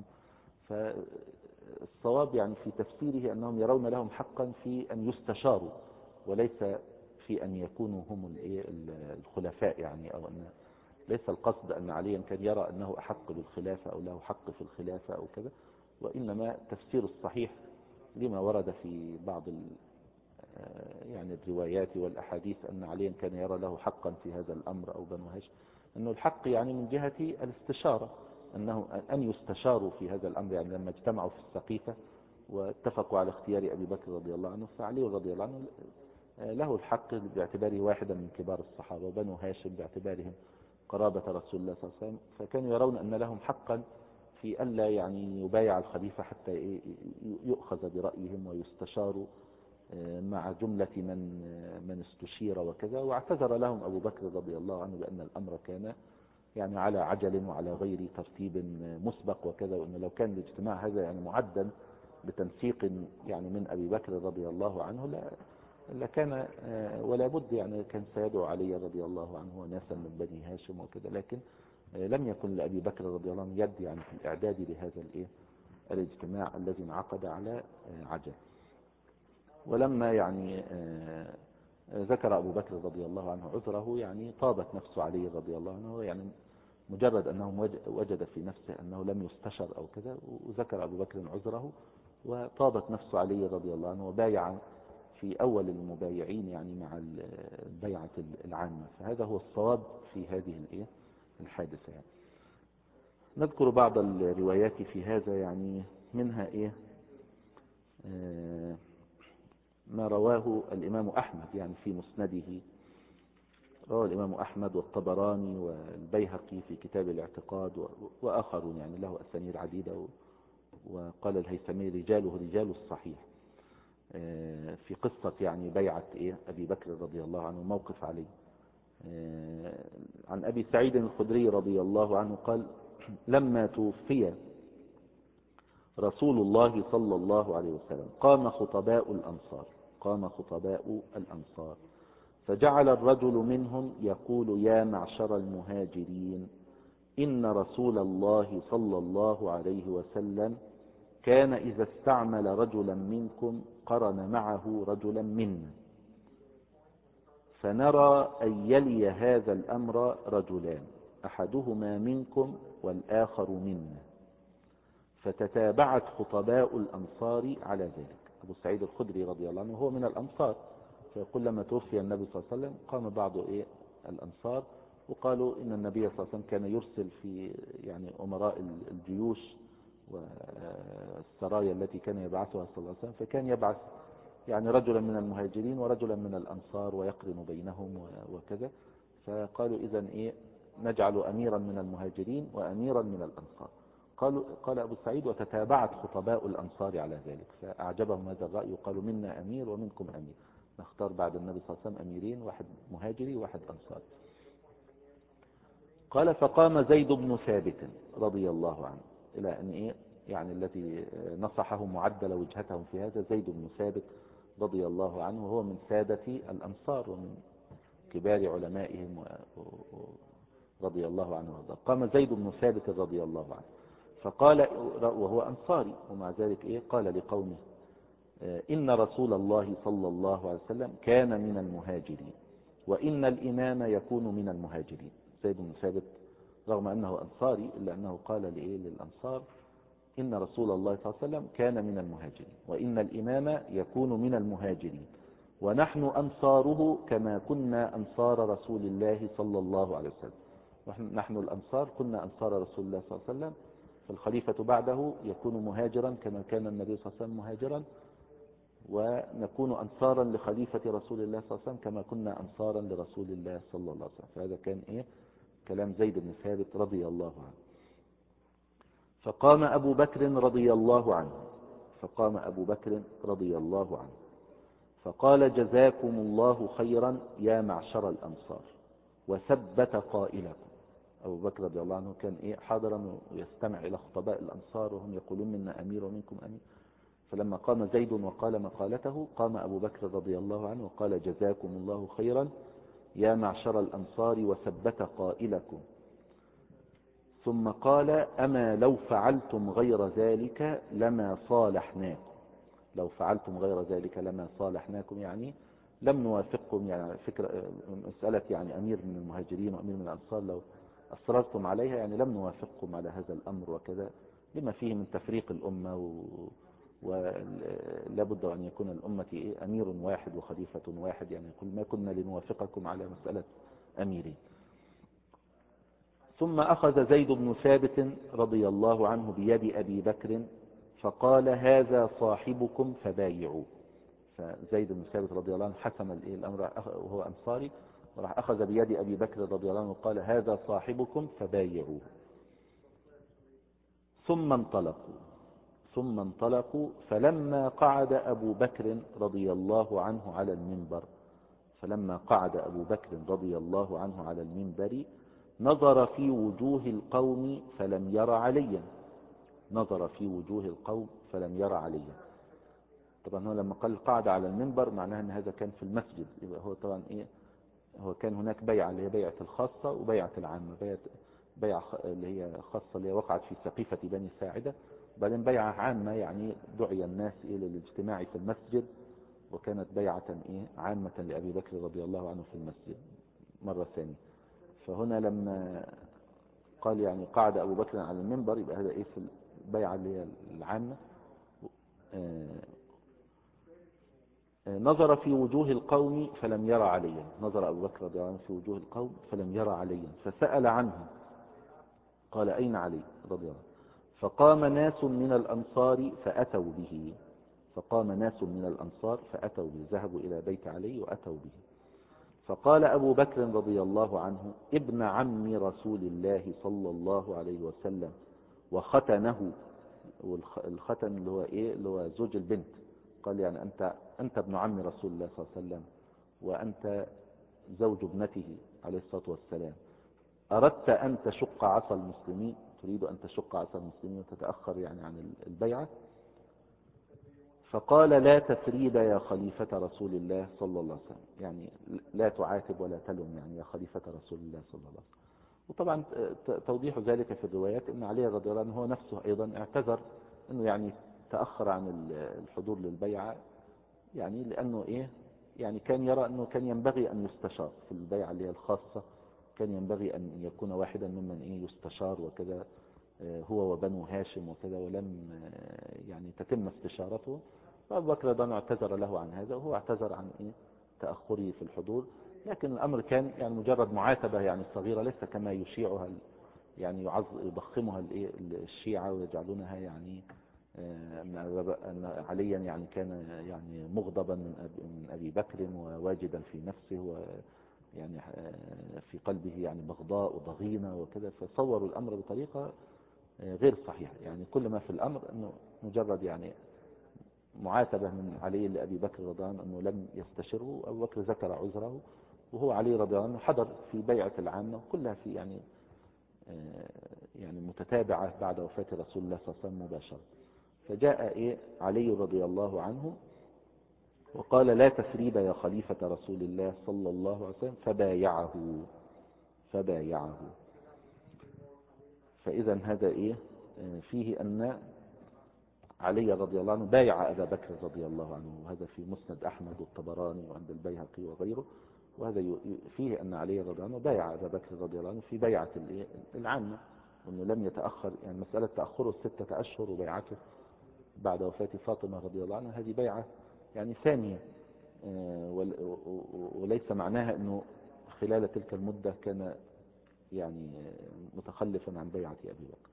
فالصواب يعني في تفسيره أنهم يرون لهم حقا في أن يستشاروا، وليس في أن يكونوا هم الخلفاء يعني، أو أن ليس القصد أن عليا كان يرى أنه أحق بالخلافة أو له حق في الخلافة أو كذا، وإنما تفسير الصحيح لما ورد في بعض يعني الروايات والأحاديث أن عليا كان يرى له حقا في هذا الأمر، أو بنو هاشم، أنه الحق يعني من جهة الاستشارة، أن يستشاروا في هذا الأمر. يعني لما اجتمعوا في السقيفة واتفقوا على اختيار أبي بكر رضي الله عنه، فعلي رضي الله عنه له الحق باعتباره واحدا من كبار الصحابة، وبنو هاشم باعتبارهم قرابة رسول الله صلى الله عليه وسلم، فكانوا يرون أن لهم حقا في ألا يعني يبايع الخليفة حتى يؤخذ برأيهم ويستشاروا مع جملة من استشير وكذا. واعتذر لهم أبو بكر رضي الله عنه بأن الأمر كان يعني على عجل وعلى غير ترتيب مسبق وكذا، وأن لو كان الاجتماع هذا يعني معدا بتنسيق يعني من أبي بكر رضي الله عنه لكان ولا بد يعني كان سيدعو علي رضي الله عنه وناسا من بني هاشم وكذا، لكن لم يكن لأبي بكر رضي الله عنه يد يعني في الإعداد لهذا الاجتماع الذي انعقد على عجل. ولما يعني ذكر أبو بكر رضي الله عنه عذره، يعني طابت نفس علي رضي الله عنه، يعني مجرد أنه وجد في نفسه أنه لم يستشر أو كذا، وذكر أبو بكر عذره، وطابت نفس علي رضي الله عنه، وبايع في أول المبايعين يعني مع البيعة العامة. فهذا هو الصواب في هذه الحادثة. يعني نذكر بعض الروايات في هذا، يعني منها ما رواه الإمام أحمد يعني في مسنده. رواه الإمام أحمد والطبراني والبيهقي في كتاب الاعتقاد وآخرون يعني له أسانيد عديدة. وقال الهيثمي: رجاله رجال الصحيح، في قصة يعني بيعة أبي بكر رضي الله عنه، موقف عليه. عن أبي سعيد الخدري رضي الله عنه قال: لما توفي رسول الله صلى الله عليه وسلم قام خطباء الأنصار، فجعل الرجل منهم يقول: يا معشر المهاجرين، إن رسول الله صلى الله عليه وسلم كان إذا استعمل رجلا منكم قرن معه رجلا منا، فنرى أن يلي هذا الأمر رجلان، أحدهما منكم والآخر منا. فتتابعت خطباء الأنصار على ذلك. أبو سعيد الخدري رضي الله عنه هو من الأنصار، فيقول: لما توفي النبي صلى الله عليه وسلم قام بعض الأنصار وقالوا إن النبي صلى الله عليه وسلم كان يرسل في يعني أمراء الجيوش والسرايا التي كان يبعثها صلى الله عليه وسلم، فكان يبعث يعني رجلا من المهاجرين ورجلا من الأنصار ويقرن بينهم وكذا. فقالوا: إذن نجعل أميرا من المهاجرين وأميرا من الأنصار. قال أبو سعيد: وتتابعت خطباء الأنصار على ذلك، فأعجبهم هذا الرأي، وقالوا: منا أمير ومنكم أمير، نختار بعد النبي صلى الله عليه وسلم أميرين، واحد مهاجري وواحد أنصاري. قال: فقام زيد بن ثابت رضي الله عنه، إلى أن يعني الذي نصحه معدل وجهتهم في هذا زيد بن ثابت رضي الله عنه، وهو من سادة الأنصار ومن كبار علمائهم رضي الله عنه وارضاه. قام زيد بن ثابت رضي الله عنه فقال، وهو أنصاري، ومع ذلك قال لقومه: إن رسول الله صلى الله عليه وسلم كان من المهاجرين، وإن الإمام يكون من المهاجرين. زيد بن ثابت رغم أنه أنصاري إلا أنه قال للأنصار: إن رسول الله صلى الله عليه وسلم كان من المهاجرين، وإن الإمام يكون من المهاجرين، ونحن أنصاره كما كنا أنصار رسول الله صلى الله عليه وسلم. نحن الأنصار كنا أنصار رسول الله صلى الله عليه وسلم، فالخليفة بعده يكون مهاجرا كما كان النبي صلى الله عليه وسلم مهاجرا، ونكون أنصارا لخليفة رسول الله صلى الله عليه وسلم كما كنا أنصارا لرسول الله صلى الله عليه وسلم. فهذا كان كلام زيد بن ثابت رضي الله عنه. فقام أبو بكر رضي الله عنه فقام أبو بكر رضي الله عنه فقال: جزاكم الله خيرا يا معشر الأنصار، وثبت قائلكم. أبو بكر رضي الله عنه كان حاضرا ويستمع إلى خطباء الأنصار وهم يقولون منا أمير ومنكم أمير. فلما قام زيد وقال مقالته، قام أبو بكر رضي الله عنه وقال: جزاكم الله خيرا يا معشر الأنصار، وثبت قائلكم. ثم قال: أما لو فعلتم غير ذلك لما صالحناكم. لو فعلتم غير ذلك لما صالحناكم، يعني لم نوافقكم، يعني فكرة مسألة يعني أمير من المهاجرين وأمير من الأنصار لو أصررتم عليها، يعني لم نوافقكم على هذا الأمر وكذا، لما فيه من تفريق الأمة ولا بد أن يكون الأمة أمير واحد وخليفة واحد، يعني كل ما كنا لنوافقكم على مسألة أميرين. ثم أخذ زيد بن ثابت رضي الله عنه بيد أبي بكر فقال: هذا صاحبكم فبايعوا. فزيد بن ثابت رضي الله عنه حسم الأمر وهو أنصاري، وراح أخذ بيد أبي بكر رضي الله عنه وقال: هذا صاحبكم فبايعوا. ثم انطلقوا فلما قعد أبو بكر رضي الله عنه على المنبر على المنبر نظر في وجوه القوم فلم ير عليا. طبعا هو لما قال قعد على المنبر معناها ان هذا كان في المسجد، يبقى هو طبعا هو كان هناك بيعة اللي هي بيعة الخاصة وبيعة العامة. بيعة اللي هي خاصة اللي هي وقعت في سقيفة بني ساعدة، وبعدين بيعة عامة يعني دعي الناس إلى الاجتماع في المسجد، وكانت بيعة عامة لأبي بكر رضي الله عنه في المسجد مرة ثانية. فهنا لما قال يعني قعد أبو بكر على المنبر، يبقى هذا في البيعة اللي هي العامة. نظر في وجوه القوم فلم يرى عليا. نظر أبو بكر رضي الله عنه في وجوه القوم فلم يرى عليا، فسأل عنه قال: أين علي رضي الله عنه؟ فقام ناس من الأنصار فأتوا به، ذهبوا إلى بيت علي وأتوا به. فقال أبو بكر رضي الله عنه: ابن عم رسول الله صلى الله عليه وسلم وختنه. والختن اللي هو زوج البنت. قال يعني أنت ابن عم رسول الله صلى الله عليه وسلم، وأنت زوج ابنته عليه الصلاة والسلام. أردت أن تشق عصا المسلمين، تريد أن تشق عصا المسلمين وتتأخر يعني عن البيعة. فقال: لا تثريب يا خليفة رسول الله صلى الله عليه وسلم، يعني لا تعاتب ولا تلم، يعني يا خليفة رسول الله صلى الله عليه وسلم. وطبعا توضيح ذلك في الروايات ان علي رضي الله عنه هو نفسه ايضا اعتذر انه يعني تأخر عن الحضور للبيعة، يعني لانه يعني كان يرى انه كان ينبغي ان يستشار في البيعة اللي هي الخاصة، كان ينبغي ان يكون واحدا ممن يستشار وكذا، هو وبنو هاشم وكذا، ولم يعني تتم استشارته. فأبو بكر رضي الله عنه اعتذر له عن هذا، وهو اعتذر عن تأخره في الحضور. لكن الأمر كان يعني مجرد معاتبة يعني صغيرة، ليس كما يشيعها يعني يضخمها الشيعة ويجعلونها يعني أن عليا يعني كان يعني مغضبا من أبي بكر وواجدا في نفسه ويعني في قلبه يعني بغضاء وضغينة وكذا، فصوروا الأمر بطريقة غير صحيحة. يعني كل ما في الأمر أنه مجرد يعني معاتبة من علي لأبي بكر رضي الله عنه أنه لم يستشره. أبو بكر ذكر عذره، وهو علي رضي الله عنه حضر في بيعة العامة، وكلها في يعني متتابعة بعد وفاة رسول الله صلى الله عليه وسلم مباشرة. فجاء علي رضي الله عنه وقال: لا تثريب يا خليفة رسول الله صلى الله عليه وسلم، فبايعه. فإذا هذا فيه أن علي رضي الله عنه بايع أبا بكر رضي الله عنه، وهذا في مسند أحمد والطبراني وعند البيهقي وغيره. وهذا فيه أن علي رضي الله عنه بايع أبا بكر رضي الله عنه في بيعة العامة، وأنه لم يتأخر. يعني مسألة تأخره 6 أشهر وبيعته بعد وفاة فاطمة رضي الله عنها، هذه بيعة يعني ثانية وليس معناها أنه خلال تلك المدة كان يعني متخلفا عن بيعة أبي بكر.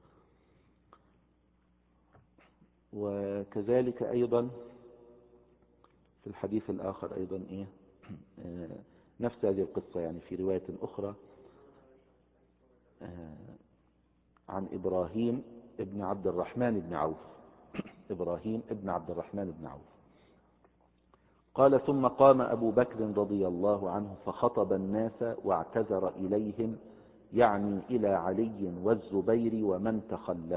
وكذلك أيضا في الحديث الآخر أيضا نفس هذه القصة، يعني في رواية أخرى عن إبراهيم ابن عبد الرحمن بن عوف. إبراهيم ابن عبد الرحمن بن عوف قال: ثم قام أبو بكر رضي الله عنه فخطب الناس واعتذر إليهم، يعني إلى علي والزبير ومن تخلف،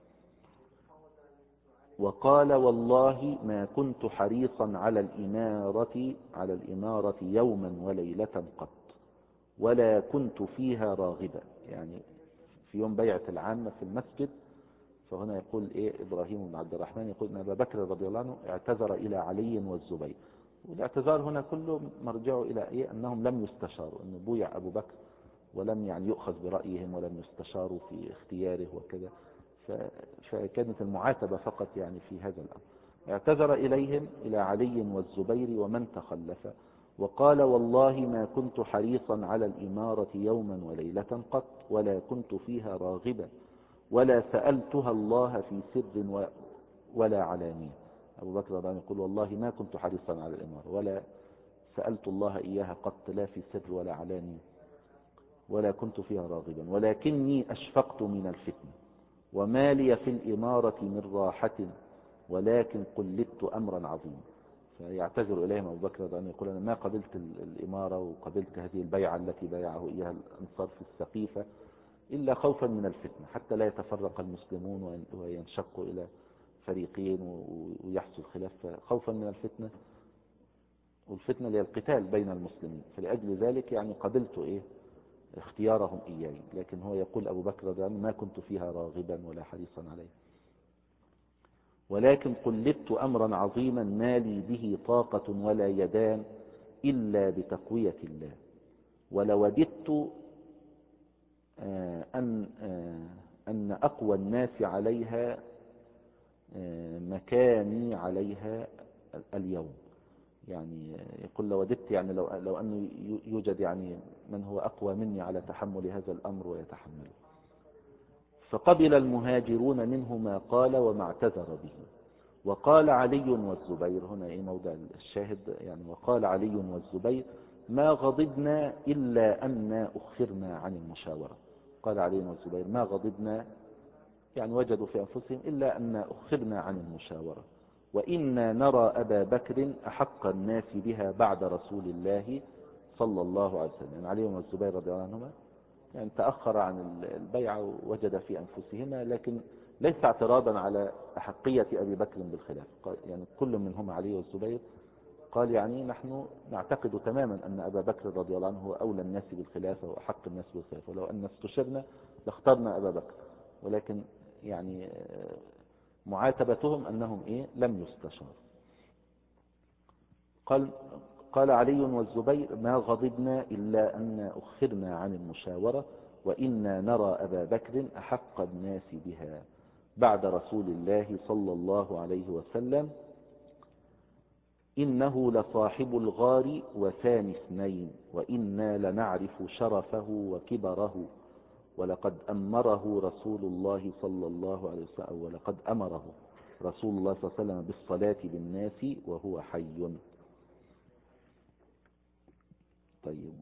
وقال: والله ما كنت حريصا على الإمارة يوما وليلة قط، ولا كنت فيها راغبا. يعني في يوم بيعة العامة في المسجد، فهنا يقول إبراهيم بن عبد الرحمن يقول أن أبا بكر رضي الله عنه اعتذر إلى علي والزبير. والاعتذار هنا كله مرجعه إلى أنهم لم يستشاروا، أنه بويع أبو بكر ولم يعني يؤخذ برأيهم ولم يستشاروا في اختياره وكذا، فكانت المعاتبة فقط يعني في هذا الأمر. اعتذر إليهم إلى علي والزبير ومن تخلف، وقال: والله ما كنت حريصا على الإمارة يوما وليلة قط، ولا كنت فيها راغبا، ولا سألتها الله في سر ولا علانية. أبو بكر رضي الله عنه يقول: والله ما كنت حريصا على الإمارة ولا سألت الله إياها قط، لا في سر ولا علانية، ولا كنت فيها راغبا، ولكني أشفقت من الفتنة، وما لي في الإمارة من راحة، ولكن قلدت أمرا عظيما. فيعتذر إليهم أبو بكر رضي الله عنه يقول: أنا ما قبلت الإمارة وقبلت هذه البيعة التي بايعه إياها الأنصار في السقيفة إلا خوفا من الفتنة، حتى لا يتفرق المسلمون وينشقوا إلى فريقين ويحصل خلاف، خوفا من الفتنة، والفتنة للقتال بين المسلمين. فلأجل ذلك يعني قبلت اختيارهم إياي. لكن هو يقول أبو بكر رضي الله عنه: ما كنت فيها راغبا ولا حريصا عليه، ولكن قلدت أمرا عظيما ما لي به طاقة ولا يدان إلا بتقوية الله، ولوددت أن أقوى الناس عليها مكاني عليها اليوم. يعني يقول: لوددت يعني لو أنه يوجد يعني من هو أقوى مني على تحمل هذا الأمر ويتحمله. فقبل المهاجرون منه ما قال وما اعتذر به. وقال علي والزبير، هنا موضع الشاهد يعني، وقال علي والزبير: ما غضبنا إلا أن أخرنا عن المشاورة. قال علي والزبير: ما غضبنا يعني وجدوا في أنفسهم إلا أن أخرنا عن المشاورة، وإنا نرى أبا بكر أحق الناس بها بعد رسول الله صلى الله عليه وسلم. يعني علي والزبير رضي الله عنهما يعني تأخر عن البيعة ووجد في أنفسهما، لكن ليس اعتراضا على أحقية أبي بكر بالخلاف. يعني كل منهما علي والزبير قال: يعني نحن نعتقد تماما أن أبا بكر رضي الله عنه هو أولى الناس بالخلافة وأحق الناس بالخلافة، ولو أن استشرنا لاخترنا أبا بكر. ولكن يعني معاتبتهم أنهم لم يستشاروا. قال علي والزبير: ما غضبنا إلا أن أخرنا عن المشاورة، وإنا نرى أبا بكر أحق الناس بها بعد رسول الله صلى الله عليه وسلم، إنه لصاحب الغار وثاني اثنين، وإنا لنعرف شرفه وكبره، ولقد أمره رسول الله صلى الله عليه وسلم بالصلاة بالناس وهو حي. طيب.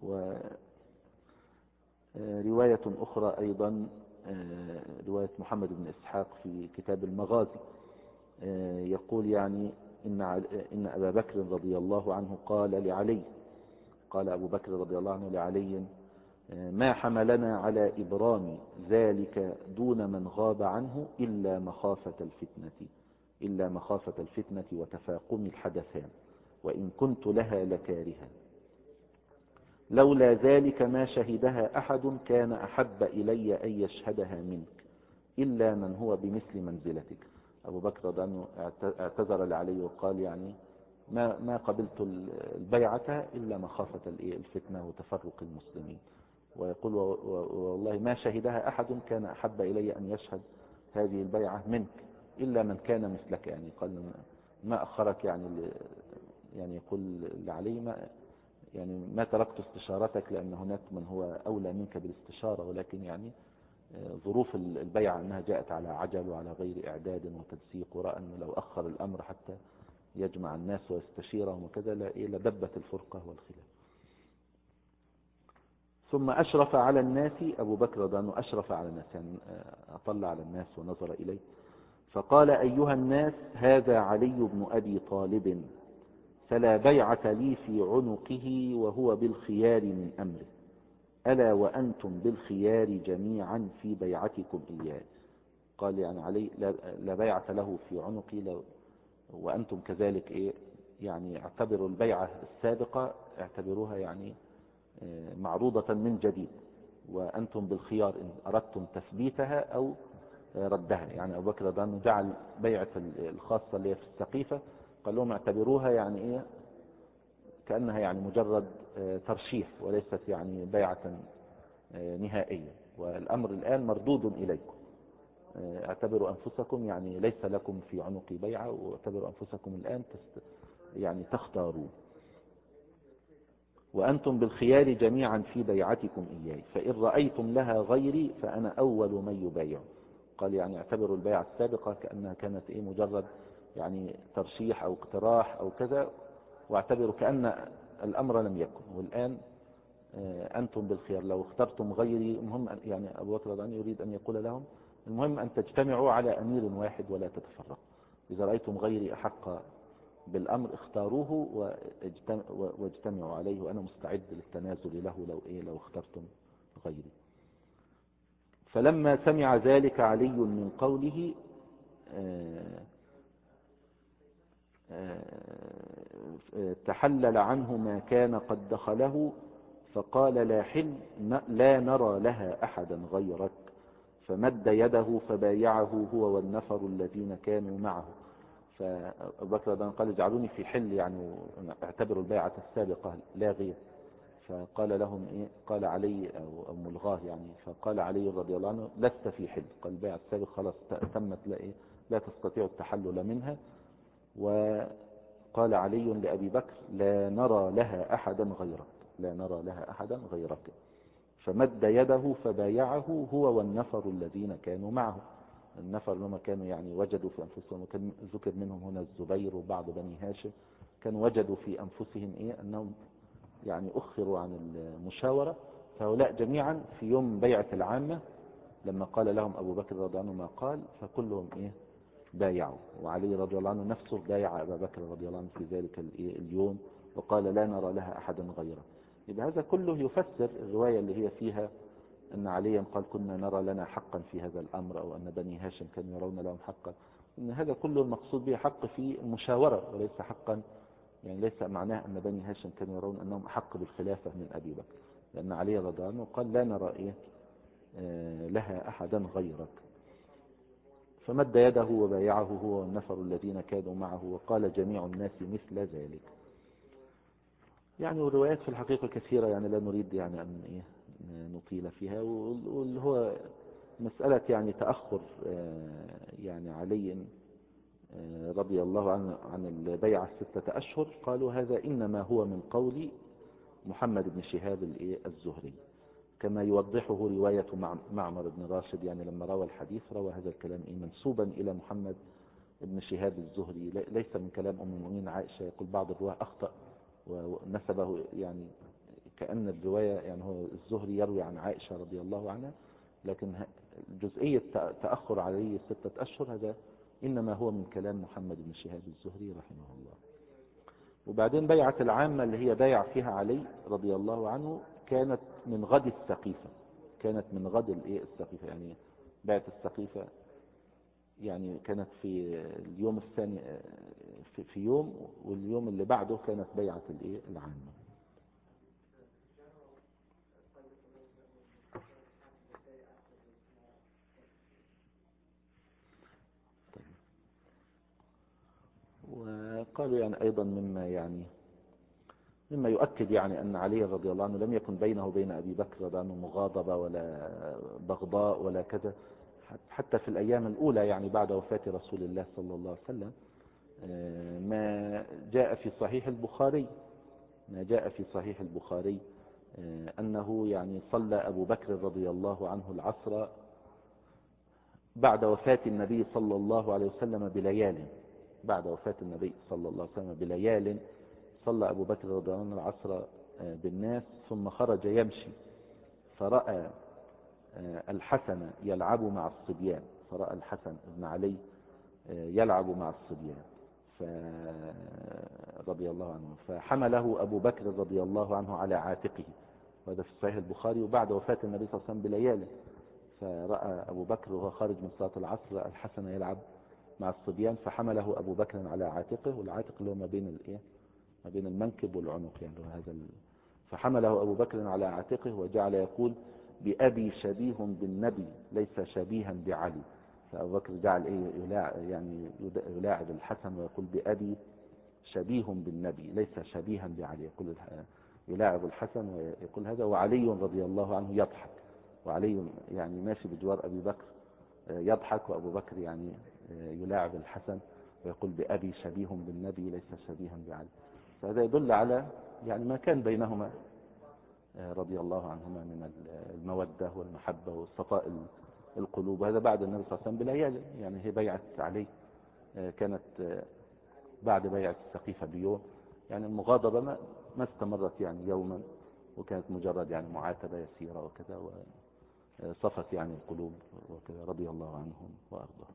ورواية أخرى أيضا، رواية محمد بن إسحاق في كتاب المغازي، يقول يعني إن أبا بكر رضي الله عنه قال أبو بكر رضي الله عنه لعلي: ما حملنا على إبرام ذلك دون من غاب عنه إلا مخافة الفتنة وتفاقم الحدثان، وإن كنت لها لكارها، لولا ذلك ما شهدها أحد كان أحب إلي أن يشهدها منك إلا من هو بمثل منزلتك. أبو بكر رضي الله عنه اعتذر لعلي وقال: يعني ما قبلت البيعة إلا مخافة الفتنة وتفرق المسلمين. ويقول: والله ما شهدها أحد كان أحب إلي أن يشهد هذه البيعة منك إلا من كان مثلك. يعني قال: ما أخرك يعني يعني يقول لعلي ما تركت استشارتك لأن هناك من هو أولى منك بالاستشارة، ولكن يعني ظروف البيعة أنها جاءت على عجل وعلى غير إعداد وتنسيق، ورأى أنه لو أخر الأمر حتى يجمع الناس ويستشيرهم وكذا لدبت الفرقة والخلاف. ثم أشرف على الناس أبو بكر رضي الله عنه، أشرف على الناس يعني أطلع على الناس ونظر إليه فقال: أيها الناس، هذا علي بن أبي طالب، فلا بيعة لي في عنقه وهو بالخيار من أمره، ألا وأنتم بالخيار جميعا في بيعتكم إياه. قال يعني علي لا بيعة له في عنقي وأنتم كذلك يعني اعتبروا البيعة السابقة اعتبروها يعني معروضة من جديد، وأنتم بالخيار إن أردتم تثبيتها أو ردها. يعني أبو بكر رضي الله عنه جعل بيعة الخاصة اللي هي في السقيفة قال لهم اعتبروها يعني كأنها يعني مجرد ترشيح وليست يعني بيعة نهائية، والأمر الآن مردود إليكم، اعتبروا أنفسكم يعني ليس لكم في عنق بيعة، واعتبروا أنفسكم الآن يعني تختارون، وأنتم بالخيار جميعا في بيعتكم إياي، فإن رأيتم لها غيري فأنا أول من يبايع. قال يعني اعتبروا البيعة السابقة كأنها كانت مجرد يعني ترشيح أو اقتراح أو كذا، واعتبروا كأن الأمر لم يكن، والآن أنتم بالخيار، لو اخترتم غيري. المهم يعني أبو بكر رضي الله عنه يريد أن يقول لهم المهم أن تجتمعوا على أمير واحد ولا تتفرقوا، إذا رأيتم غيري أحق بالأمر اختاروه واجتمعوا عليه، وأنا مستعد للتنازل له لو اخترتم غيري. فلما سمع ذلك علي من قوله تحلل عنه ما كان قد دخله، فقال: لا نرى لها أحدا غيرك، فمد يده فبايعه هو والنفر الذين كانوا معه. فأبو بكر قال: اجعلوني في حل، يعني اعتبروا البيعة السابقة لاغية. فقال لهم قال علي أو ملغاه يعني، فقال علي رضي الله عنه: لست في حل، قال البيعة السابقة خلاص تمت، لا تستطيع التحلل منها. وقال علي لأبي بكر: لا نرى لها أحدا غيرك، لا نرى لها أحدا غيرك، فمد يده فبايعه هو والنفر الذين كانوا معه. النفر لما كانوا يعني وجدوا في أنفسهم، وكان ذكر منهم هنا الزبير وبعض بني هاشم، كانوا وجدوا في أنفسهم أنهم يعني أخروا عن المشاورة، فهؤلاء جميعا في يوم بيعة العامة لما قال لهم أبو بكر رضي الله عنه ما قال، فكلهم بايعوا، وعلي رضي الله عنه نفسه بايع أبا بكر رضي الله عنه في ذلك اليوم، وقال: لا نرى لها أحدا غيره. يبقى هذا كله يفسر الرواية اللي هي فيها أن عليا قال: كنا نرى لنا حقا في هذا الأمر، أو أن بني هاشم كانوا يرون لهم حقا. إن هذا كله المقصود به حق في المشاورة، وليس حقا يعني ليس معناه أن بني هاشم كانوا يرون أنهم أحق بالخلافة من أبي بكر، لأن علي رضي الله عنه قال: لا نرى لها أحدا غيرك، فمد يده وبايعه هو والنفر الذين كانوا معه، وقال جميع الناس مثل ذلك. يعني الروايات في الحقيقة كثيرة، يعني لا نريد يعني أن نطيل فيها، واللي هو مسألة يعني تأخر يعني علي رضي الله عنه عن البيعة 6 أشهر، قالوا هذا إنما هو من قول محمد بن شهاب الزهري، كما يوضحه رواية معمر بن راشد، يعني لما روى الحديث روى هذا الكلام منسوبا إلى محمد بن شهاب الزهري، ليس من كلام أم المؤمنين عائشة. يقول بعض الرواة أخطأ ونسبه يعني كأن الرواية يعني هو الزهري يروي عن عائشة رضي الله عنها، لكن جزئية تأخر عليه 6 أشهر هذا إنما هو من كلام محمد بن شهاب الزهري رحمه الله. وبعدين بيعة العامة اللي هي بايع فيها علي رضي الله عنه كانت من غد السقيفة، كانت من غد السقيفة، يعني بيعة السقيفة يعني كانت في اليوم الثاني في يوم، واليوم اللي بعده كانت بيعة العامة. وقالوا يعني أيضا مما يؤكد يعني أن علي رضي الله عنه لم يكن بينه وبين أبي بكر رضي الله عنه مغاضبة ولا بغضاء ولا كذا، حتى في الأيام الأولى يعني بعد وفاة رسول الله صلى الله عليه وسلم ما جاء في صحيح البخاري، ما جاء في صحيح البخاري أنه يعني صلى أبو بكر رضي الله عنه العصر بعد وفاة النبي صلى الله عليه وسلم بليال. بعد وفاة النبي صلى الله عليه وسلم بليال صلى أبو بكر رضي الله عنه العصر بالناس، ثم خرج يمشي فرأى الحسن يلعب مع الصبيان، فرأى الحسن بن علي يلعب مع الصبيان رضي الله عنه، فحمله أبو بكر رضي الله عنه على عاتقه، وهذا في صحيح البخاري. وبعد وفاة النبي صلى الله عليه وسلم بليال فرأى أبو بكر وهو خارج من صلاة العصر الحسن يلعب مع الصبيان، فحمله أبو بكر على عاتقه، والعاتق اللي هو ما بين الإيه، ما بين المنكب والعنق يعني هذا فحمله أبو بكر على عاتقه وجعل يقول بأبي شبيه بالنبي ليس شبيها بعلي. فأبو بكر جعل يعني يلاعب الحسن ويقول بأبي شبيه بالنبي ليس شبيها بعلي، يقول يلاعب الحسن ويقول هذا، وعلي رضي الله عنه يضحك، وعلي يعني ماشي بجوار أبي بكر يضحك، وأبو بكر يعني يلاعب الحسن ويقول بأبي شبيه بالنبي ليس شبيها بعلي. فهذا يدل على يعني ما كان بينهما رضي الله عنهما من المودة والمحبة والصفاء القلوب. هذا بعد النبي صلى الله عليه وسلم بليالي، يعني هي بيعة علي كانت بعد بيعة السقيفة بيوم، يعني المغاضبة ما استمرت يعني يوما، وكانت مجرد يعني معاتبة يسيرة وكذا، وصفت يعني القلوب وكذا رضي الله عنهم وأرضاهم.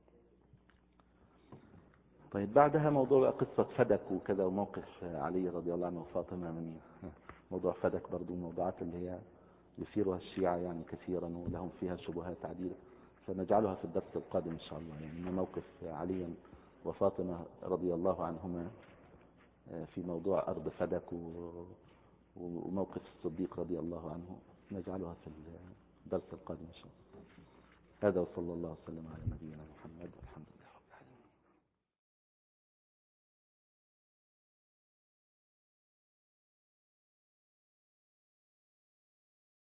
طيب بعدها موضوع قصة فدك وكذا، وموقف علي رضي الله عنه وفاطمة من موضوع فدك، برضو موضوعات اللي هي يثيرها الشيعة يعني كثيرا ولهم فيها شبهات عديدة، فنجعلها في الدرس القادم إن شاء الله. يعني موقف علي وفاطمة رضي الله عنهما في موضوع أرض فدك وموقف الصديق رضي الله عنه نجعلها في الدرس القادم إن شاء الله. هذا وصلى الله وسلم على نبينا محمد.